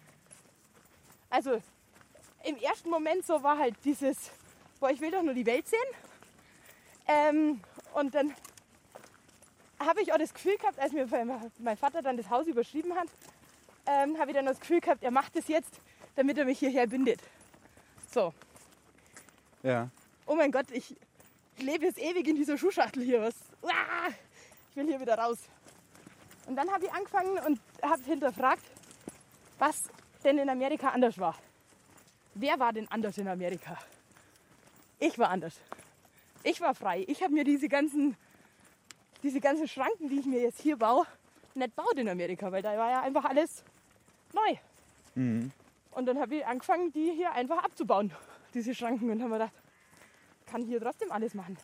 Also im ersten Moment so war halt dieses, boah, ich will doch nur die Welt sehen. Und dann habe ich auch das Gefühl gehabt, als mir mein Vater dann das Haus überschrieben hat, habe ich dann das Gefühl gehabt, er macht das jetzt, damit er mich hierher bindet. So. Ja. Oh mein Gott, ich lebe jetzt ewig in dieser Schuhschachtel hier. Ich will hier wieder raus. Und dann habe ich angefangen und habe hinterfragt, was denn in Amerika anders war. Wer war denn anders in Amerika? Ich war anders. Ich war frei. Ich habe mir diese ganzen Schranken, die ich mir jetzt hier baue, nicht baut in Amerika, weil da war ja einfach alles neu. Mhm. Und dann habe ich angefangen, die hier einfach abzubauen, diese Schranken. Und habe mir gedacht, kann hier trotzdem alles machen.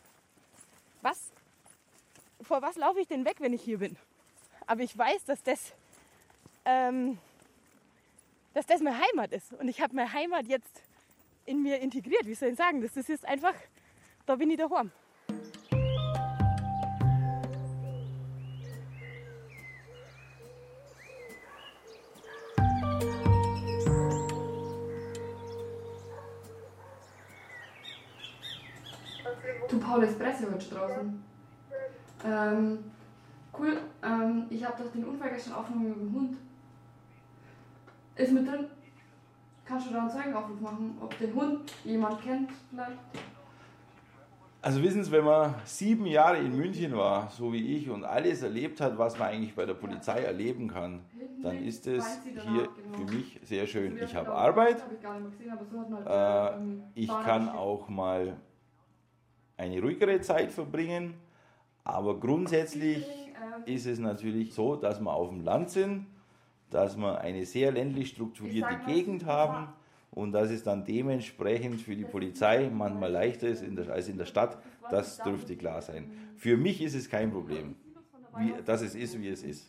Vor was laufe ich denn weg, wenn ich hier bin? Aber ich weiß, dass das meine Heimat ist. Und ich habe meine Heimat jetzt in mir integriert. Wie soll ich sagen? Das ist einfach, da bin ich daheim. Du, Paul, Espresso heute draußen. Cool, ich habe doch den Unfall gestern aufgenommen mit dem Hund. Ist mit drin. Kannst du da einen Zeugenaufruf machen, ob den Hund jemand kennt vielleicht? Also wissen Sie, wenn man 7 Jahre in München war, so wie ich, und alles erlebt hat, was man eigentlich bei der Polizei erleben kann, dann ist es hier für mich sehr schön. Ich habe Arbeit, ich kann auch mal eine ruhigere Zeit verbringen, aber grundsätzlich ist es natürlich so, dass wir auf dem Land sind, dass wir eine sehr ländlich strukturierte Gegend haben und dass es dann dementsprechend für die Polizei manchmal leichter ist als in der Stadt, das dürfte klar sein. Für mich ist es kein Problem, dass es ist, wie es ist.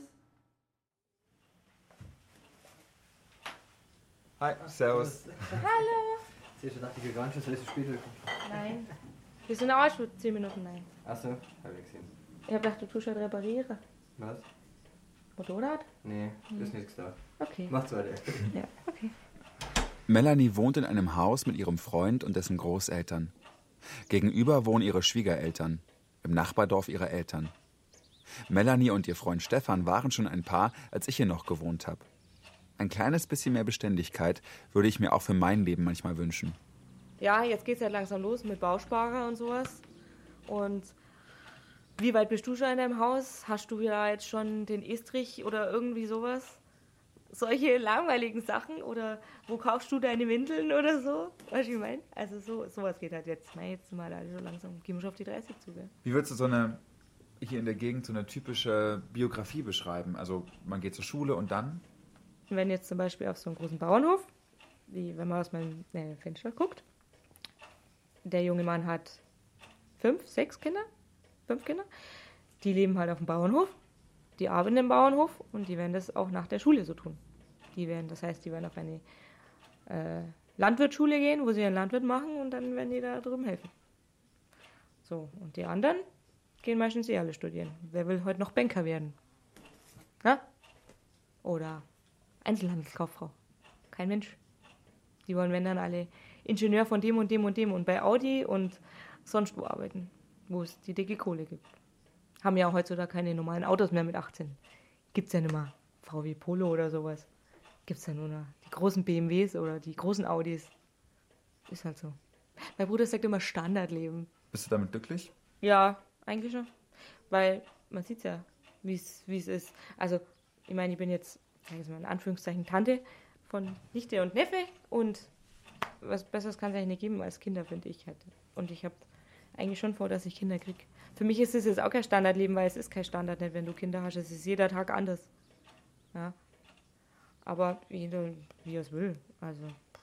Hi, servus. Hallo. Sie hast gedacht, ich gehe ganz schön, soll ich so spät kommen? Nein. Wir sind auch schon 10 Minuten, nein. Achso, habe ich gesehen. Ich hab gedacht, du tust halt reparieren. Was? Motorrad? Nee, das ist nichts da. Okay. Macht's weiter. Ja, okay. Melanie wohnt in einem Haus mit ihrem Freund und dessen Großeltern. Gegenüber wohnen ihre Schwiegereltern, im Nachbardorf ihrer Eltern. Melanie und ihr Freund Stefan waren schon ein Paar, als ich hier noch gewohnt habe. Ein kleines bisschen mehr Beständigkeit würde ich mir auch für mein Leben manchmal wünschen. Ja, jetzt geht's halt langsam los mit Bausparer und sowas. Und wie weit bist du schon in deinem Haus? Hast du ja jetzt schon den Estrich oder irgendwie sowas? Solche langweiligen Sachen? Oder wo kaufst du deine Windeln oder so? Weißt du, ich meine? Also sowas geht halt jetzt. Jetzt sind wir halt so langsam, gehen wir schon auf die 30 zu. Gell? Wie würdest du hier in der Gegend so eine typische Biografie beschreiben? Also man geht zur Schule und dann? Wenn jetzt zum Beispiel auf so einen großen Bauernhof, wie wenn man aus meinem Fenster guckt, der junge Mann hat 5 Kinder, die leben halt auf dem Bauernhof, die arbeiten im Bauernhof und die werden das auch nach der Schule so tun. Die werden auf eine Landwirtsschule gehen, wo sie einen Landwirt machen und dann werden die da drüben helfen. So, und die anderen gehen meistens alle studieren. Wer will heute noch Banker werden? Na? Oder Einzelhandelskauffrau. Kein Mensch. Die wollen, wenn dann alle Ingenieur von dem und dem und dem und bei Audi und sonst wo arbeiten, wo es die dicke Kohle gibt. Haben ja heutzutage keine normalen Autos mehr mit 18. Gibt's ja nicht mehr VW Polo oder sowas. Gibt's ja nur noch die großen BMWs oder die großen Audis. Ist halt so. Mein Bruder sagt immer Standardleben. Bist du damit glücklich? Ja, eigentlich schon. Weil man sieht ja, wie es ist. Also, ich meine, ich bin jetzt, sag ich mal in Anführungszeichen, Tante von Nichte und Neffe und was Besseres kann es eigentlich nicht geben als Kinder, finde ich halt. Und ich habe eigentlich schon vor, dass ich Kinder kriege. Für mich ist es jetzt auch kein Standardleben, weil es ist kein Standard, nicht, wenn du Kinder hast. Es ist jeder Tag anders. Ja. Aber jeder, wie er es will. Also.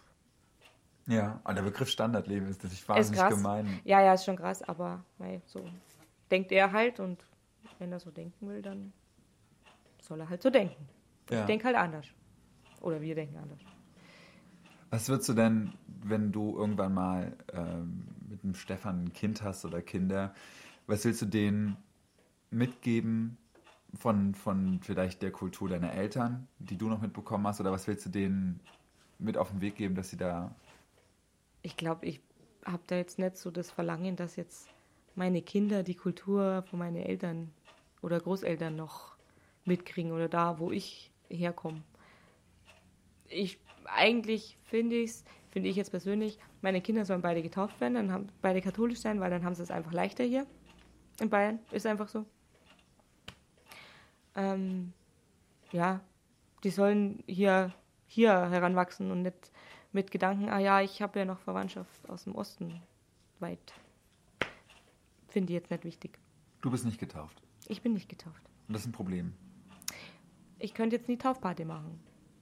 Ja, und der Begriff Standardleben ist natürlich wahnsinnig gemein. Ja, ist schon krass, aber so denkt er halt und wenn er so denken will, dann soll er halt so denken. Ja. Ich denke halt anders. Oder wir denken anders. Was würdest du denn, wenn du irgendwann mal mit dem Stefan ein Kind hast oder Kinder, was willst du denen mitgeben von vielleicht der Kultur deiner Eltern, die du noch mitbekommen hast, oder was willst du denen mit auf den Weg geben, dass sie da... Ich glaube, ich habe da jetzt nicht so das Verlangen, dass jetzt meine Kinder die Kultur von meinen Eltern oder Großeltern noch mitkriegen oder da, wo ich herkomme. Eigentlich finde ich jetzt persönlich, meine Kinder sollen beide getauft werden, dann haben beide katholisch sein, weil dann haben sie es einfach leichter hier in Bayern. Ist einfach so. Ja, die sollen hier heranwachsen und nicht mit Gedanken, ich habe ja noch Verwandtschaft aus dem Osten weit. Finde ich jetzt nicht wichtig. Du bist nicht getauft? Ich bin nicht getauft. Und das ist ein Problem? Ich könnte jetzt nie Taufparty machen.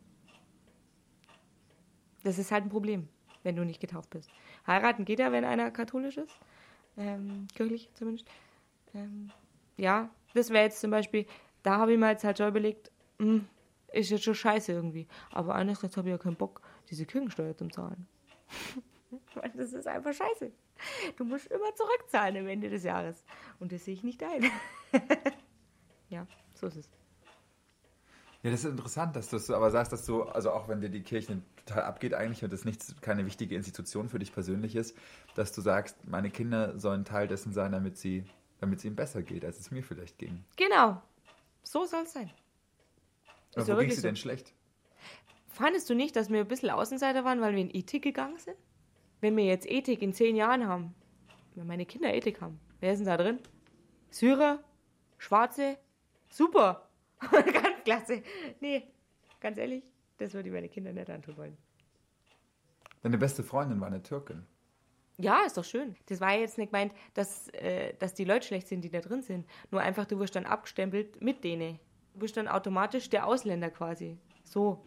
Das ist halt ein Problem, wenn du nicht getauft bist. Heiraten geht ja, wenn einer katholisch ist. Kirchlich zumindest. Ja, das wäre jetzt zum Beispiel, da habe ich mir jetzt halt schon überlegt, ist jetzt schon scheiße irgendwie. Aber andererseits habe ich ja keinen Bock, diese Kirchensteuer zu zahlen. Weil das ist einfach scheiße. Du musst immer zurückzahlen am Ende des Jahres. Und das sehe ich nicht ein. Ja, so ist es. Ja, das ist interessant, dass du aber sagst, dass du, also auch wenn dir die Kirche total abgeht eigentlich und das keine wichtige Institution für dich persönlich ist, dass du sagst, meine Kinder sollen Teil dessen sein, damit es ihnen besser geht, als es mir vielleicht ging. Genau, so soll es sein. Aber wo ging es dir denn schlecht? Fandest du nicht, dass wir ein bisschen Außenseiter waren, weil wir in Ethik gegangen sind? Wenn wir jetzt Ethik in 10 Jahren haben, wenn meine Kinder Ethik haben. Wer ist denn da drin? Syrer? Schwarze? Super! Ganz klasse. Nee, ganz ehrlich, das würde ich meine Kinder nicht antun wollen. Deine beste Freundin war eine Türkin. Ja, ist doch schön. Das war ja jetzt nicht gemeint, dass die Leute schlecht sind, die da drin sind. Nur einfach, du wirst dann abgestempelt mit denen. Du bist dann automatisch der Ausländer quasi. So.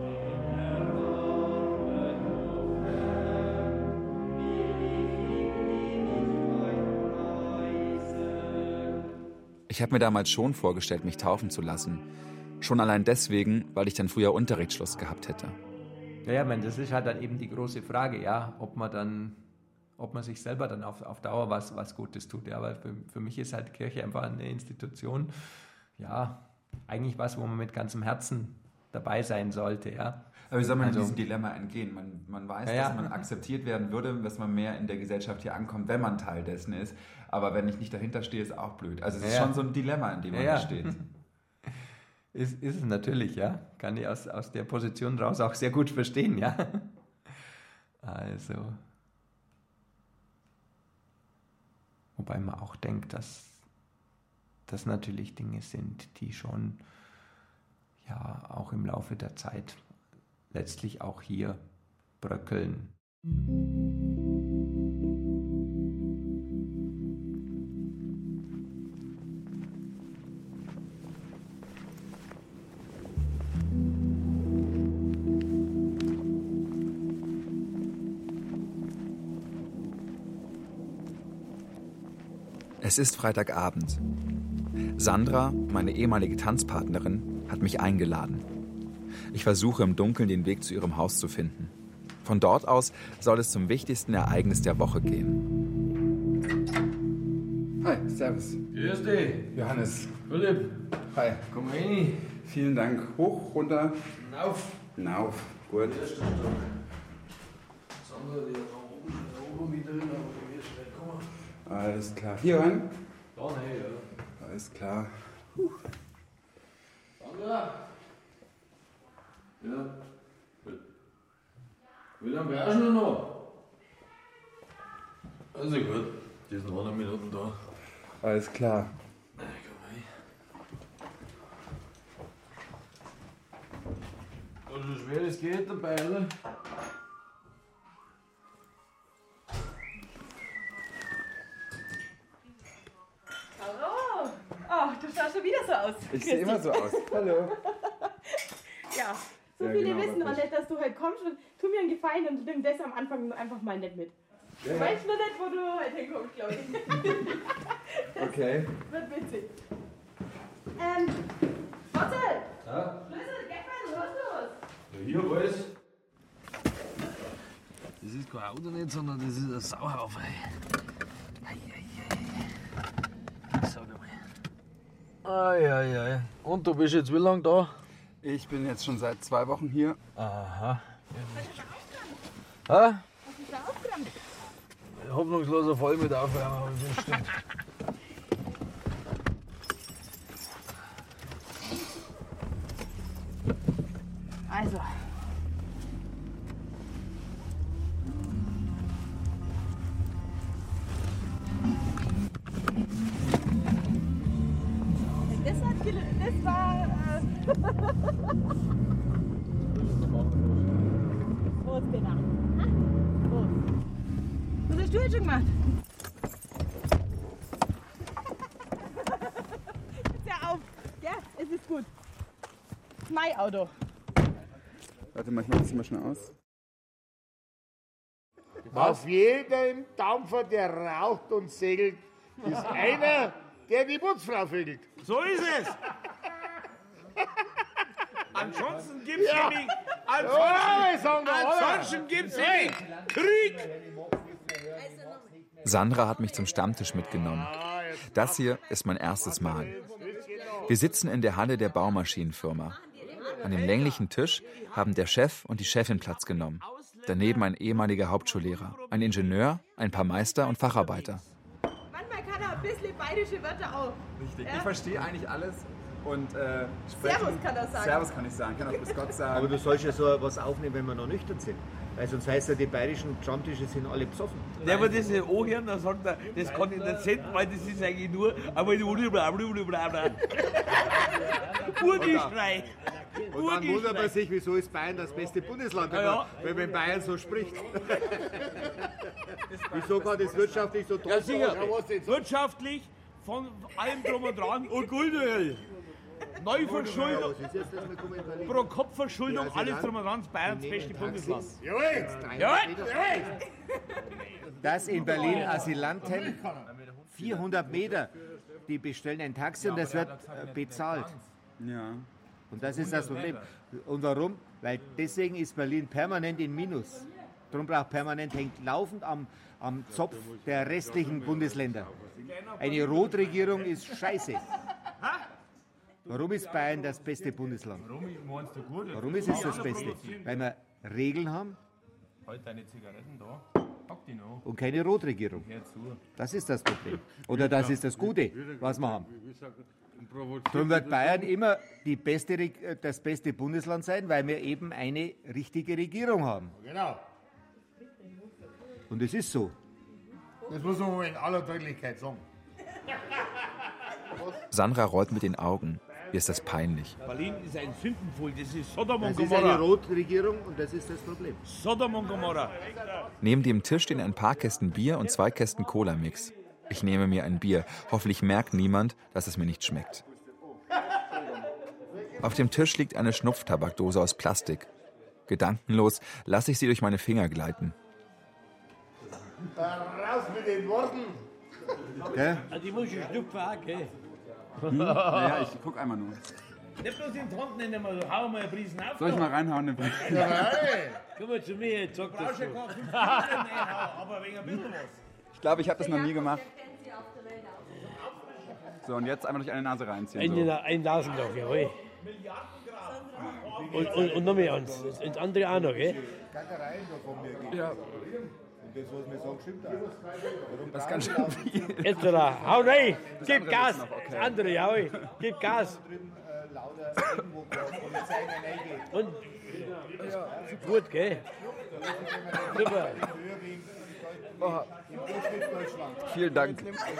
Ich habe mir damals schon vorgestellt, mich taufen zu lassen. Schon allein deswegen, weil ich dann früher Unterrichtsschluss gehabt hätte. Ja, ich meine, das ist halt dann eben die große Frage, ja, ob man sich selber dann auf Dauer was Gutes tut. Ja, weil für mich ist halt Kirche einfach eine Institution, ja, eigentlich was, wo man mit ganzem Herzen dabei sein sollte, ja. Aber wie soll man diesem Dilemma entgehen? Man weiß, ja, dass man akzeptiert werden würde, dass man mehr in der Gesellschaft hier ankommt, wenn man Teil dessen ist. Aber wenn ich nicht dahinter stehe, ist auch blöd. Also es ist schon so ein Dilemma, in dem man da steht. Ist es natürlich, ja. Kann ich aus der Position raus auch sehr gut verstehen, ja. Also. Wobei man auch denkt, dass das natürlich Dinge sind, die schon ja auch im Laufe der Zeit letztlich auch hier bröckeln. Es ist Freitagabend. Sandra, meine ehemalige Tanzpartnerin, hat mich eingeladen. Ich versuche im Dunkeln den Weg zu ihrem Haus zu finden. Von dort aus soll es zum wichtigsten Ereignis der Woche gehen. Hi, servus. Grüß dich. Johannes. Philipp. Hi. Komm rein. Vielen Dank. Hoch, runter. Hinauf. Hinauf. Gut. Erster Stock. Sandra, die hat oben mit drin, aber du wirst nicht kommen. Alles klar. Hier rein? Da nicht, ja. Alles klar. Sandra. Ja. Wie lange wärst du noch? Also gut, die sind 100 Minuten da. Alles klar. Also schwer es geht dabei, oder? Hallo! Oh, du schaust schon wieder so aus. Ich sehe immer so aus. Hallo. Ja, so Ja, viele genau, wissen noch richtig. nicht, dass du heute kommst und tu mir einen Gefallen und nimm das am Anfang einfach mal nicht mit. Ja, Du ja. weißt nur nicht, wo du heute hinkommst, glaube ich. Okay. Wird witzig. Warte! Ja? Schlüssel, geh mal, los! Ja, hier alles. Das ist kein Auto nicht, sondern das ist ein Sauhaufen. Sag einmal. Ei. Und du bist jetzt wie lange da? Ich bin jetzt schon seit 2 Wochen hier. Aha. Ha? Hast du da aufgeräumt? Hoffnungsloser Fall mit Aufräumen, aber das stimmt. Also. Das war. Prost, genau. Prost. Was hast du jetzt schon gemacht? Jetzt hör auf. Ja, es ist gut. Mein Auto. Warte mal, ich mach das mal schnell aus. Auf jedem Dampfer, der raucht und segelt, ist einer, der die Putzfrau vögelt. So ist es. Ansonsten gibt's nämlich. Ansonsten gibt's nämlich Krieg. Sandra hat mich zum Stammtisch mitgenommen. Das hier ist mein erstes Mal. Wir sitzen in der Halle der Baumaschinenfirma. An dem länglichen Tisch haben der Chef und die Chefin Platz genommen. Daneben ein ehemaliger Hauptschullehrer, ein Ingenieur, ein paar Meister und Facharbeiter. Manchmal kann er ein bisschen bayerische Wörter auch. Richtig. Ja? Ich verstehe eigentlich alles, Und Servus kann er sagen. Servus kann ich sagen, ich kann auch Grüß Gott sagen. Aber du sollst ja so was aufnehmen, wenn wir noch nüchtern sind. Weil sonst heißt ja, die bayerischen Stammtische sind alle besoffen. Der wird das nicht anhören, dann sagt er, das kann ich nicht senden, weil das ist eigentlich nur einmal die Urgeschrei. Und dann wundert man sich, wieso ist Bayern das beste Bundesland, wenn man in Bayern so spricht. Wieso kann das wirtschaftlich so toll Ja, sicher. sein? Wirtschaftlich, von allem drum und dran und Goldöl. Neuverschuldung, Pro-Kopf-Verschuldung, alles drum und dran, Bayern das beste Bundesland. Jawohl! Dass in Berlin Asylanten 400 Meter, die bestellen ein Taxi und das wird bezahlt. Ja. Und das ist das Problem. Und warum? Weil deswegen ist Berlin permanent in Minus. Darum braucht permanent, hängt laufend am Zopf der restlichen Bundesländer. Eine Rotregierung ist scheiße. Warum ist Bayern das beste Bundesland? Warum ist es das Beste? Weil wir Regeln haben Halt deine Zigaretten da. Pack die noch. und keine Rotregierung. Das ist das Problem. Oder das ist das Gute, was wir haben. Darum wird Bayern immer das beste Bundesland sein, weil wir eben eine richtige Regierung haben. Genau. Und es ist so. Das muss man in aller Deutlichkeit sagen. Sandra rollt mit den Augen. Ihr ist das peinlich. Berlin ist ein Sündenpfuhl, das ist Sodom und Das ist eine Gomorra. Rotregierung und das ist das Problem. Sodom und Gomorra. Neben dem Tisch stehen ein paar Kästen Bier und 2 Kästen Cola-Mix. Ich nehme mir ein Bier. Hoffentlich merkt niemand, dass es mir nicht schmeckt. Auf dem Tisch liegt eine Schnupftabakdose aus Plastik. Gedankenlos lasse ich sie durch meine Finger gleiten. Raus mit den Worten! Gell? Die muss ich schnupfen auch, gell? Ja, ich guck einmal nur. Nicht bloß in die Hand nehmen, so hau mal einen Priesen auf. Soll ich mal reinhauen? Eine Komm mal zu mir, jetzt sag das schon. Aber wegen ein bisschen was. Ich glaube, ich habe das noch nie gemacht. So, und jetzt einmal durch eine Nase reinziehen. So. Ein Nasenloch, jawohl. Und noch mehr eins. Das andere auch noch, gell? Ja. Das, was wir sagen, stimmt auch. Das ist ganz schön viel. Jetzt da, hau rein, Das gib andere Gas. ist noch okay. Das andere, jawohl, gib Gas. Und gut, gell? Super. Oh. Vielen Dank.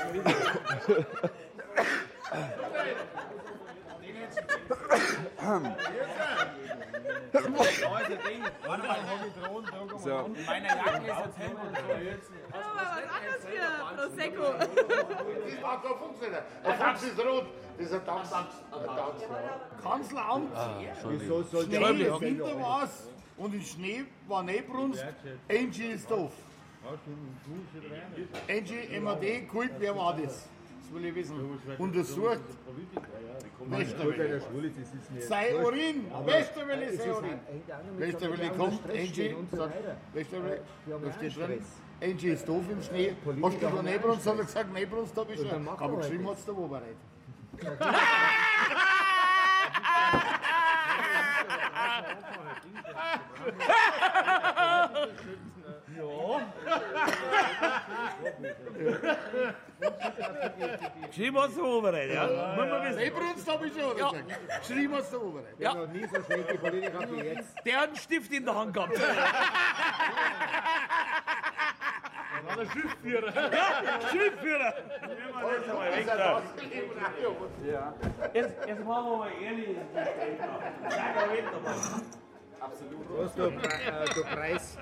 So. In meiner Jacke ist ein Tempo. Was ist das für Prosecco? Das macht kein Fuchs nicht. Ein Fuchs ist rot. Das ist ein Tanz. Kanzleramt. Wieso soll Schnee, der im Winter war's und im Schnee war Nebrunst. Angie ist doof. Angie, MAD, Kult, wer war das? Das will ich wissen. Untersucht. Westerwelle. Sei Urin. Westerwelle, sei Urin. Westerwelle kommt, Angie sagt, Westerwelle, da steht drin, Angie ist doof im Schnee. Hast du da Nebrunst? Hat er gesagt, Nebrunst habe ich schon. Aber geschrieben hat es der Oberreit. Geschrieben hast du Oberreit, ja? Nebrunst habe ich schon, hat er gesagt. Geschrieben hat es der Oberreit. Ja. noch nie so schlechte Politiker wie jetzt. Der hat einen Stift in der Hand gehabt. Das war der Schiffführer. Ja, Schiffführer. Nehmen wir das mal weg da. Ja. Jetzt machen wir mal ehrlich. Sag mal weg dabei. Absolut. Du Preis.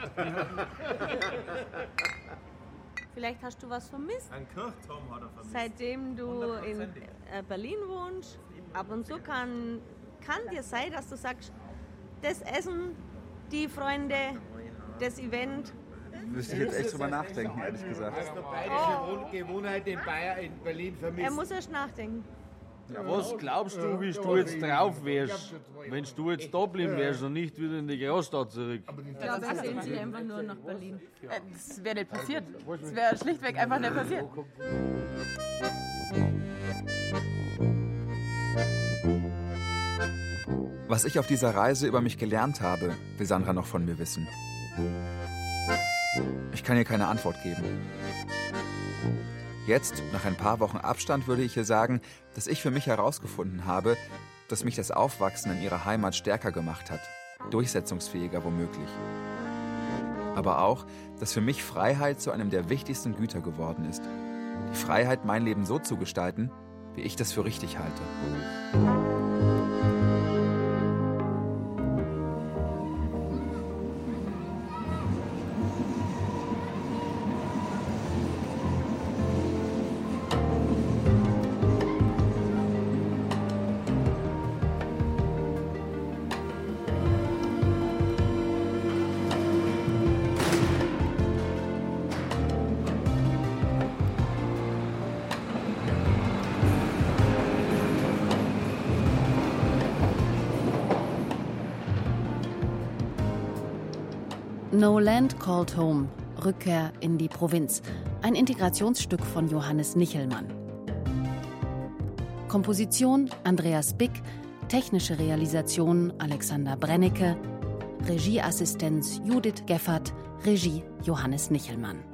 Vielleicht hast du was vermisst, Ein Kirchturm hat er vermisst. seitdem du in Berlin wohnst. Ab und zu kann dir sein, dass du sagst, das Essen, die Freunde, das Event. Müsste ich jetzt echt drüber nachdenken, ehrlich gesagt. Hast du bayerische Gewohnheit in Berlin vermisst? Er muss erst nachdenken. Ja, was glaubst du, wie du jetzt drauf wärst, wenn du jetzt da bleiben wärst und nicht wieder in die Großstadt zurück? Ich glaube, sie sehen sich einfach nur nach Berlin. Das wäre nicht passiert. Das wäre schlichtweg einfach nicht passiert. Was ich auf dieser Reise über mich gelernt habe, will Sandra noch von mir wissen. Ich kann ihr keine Antwort geben. Jetzt, nach ein paar Wochen Abstand, würde ich ihr sagen, dass ich für mich herausgefunden habe, dass mich das Aufwachsen in ihrer Heimat stärker gemacht hat, durchsetzungsfähiger womöglich. Aber auch, dass für mich Freiheit zu einem der wichtigsten Güter geworden ist. Die Freiheit, mein Leben so zu gestalten, wie ich das für richtig halte. No Land Called Home, Rückkehr in die Provinz. Ein Integrationsstück von Johannes Nichelmann. Komposition Andreas Bick, technische Realisation Alexander Brennecke, Regieassistenz Judith Geffert, Regie Johannes Nichelmann.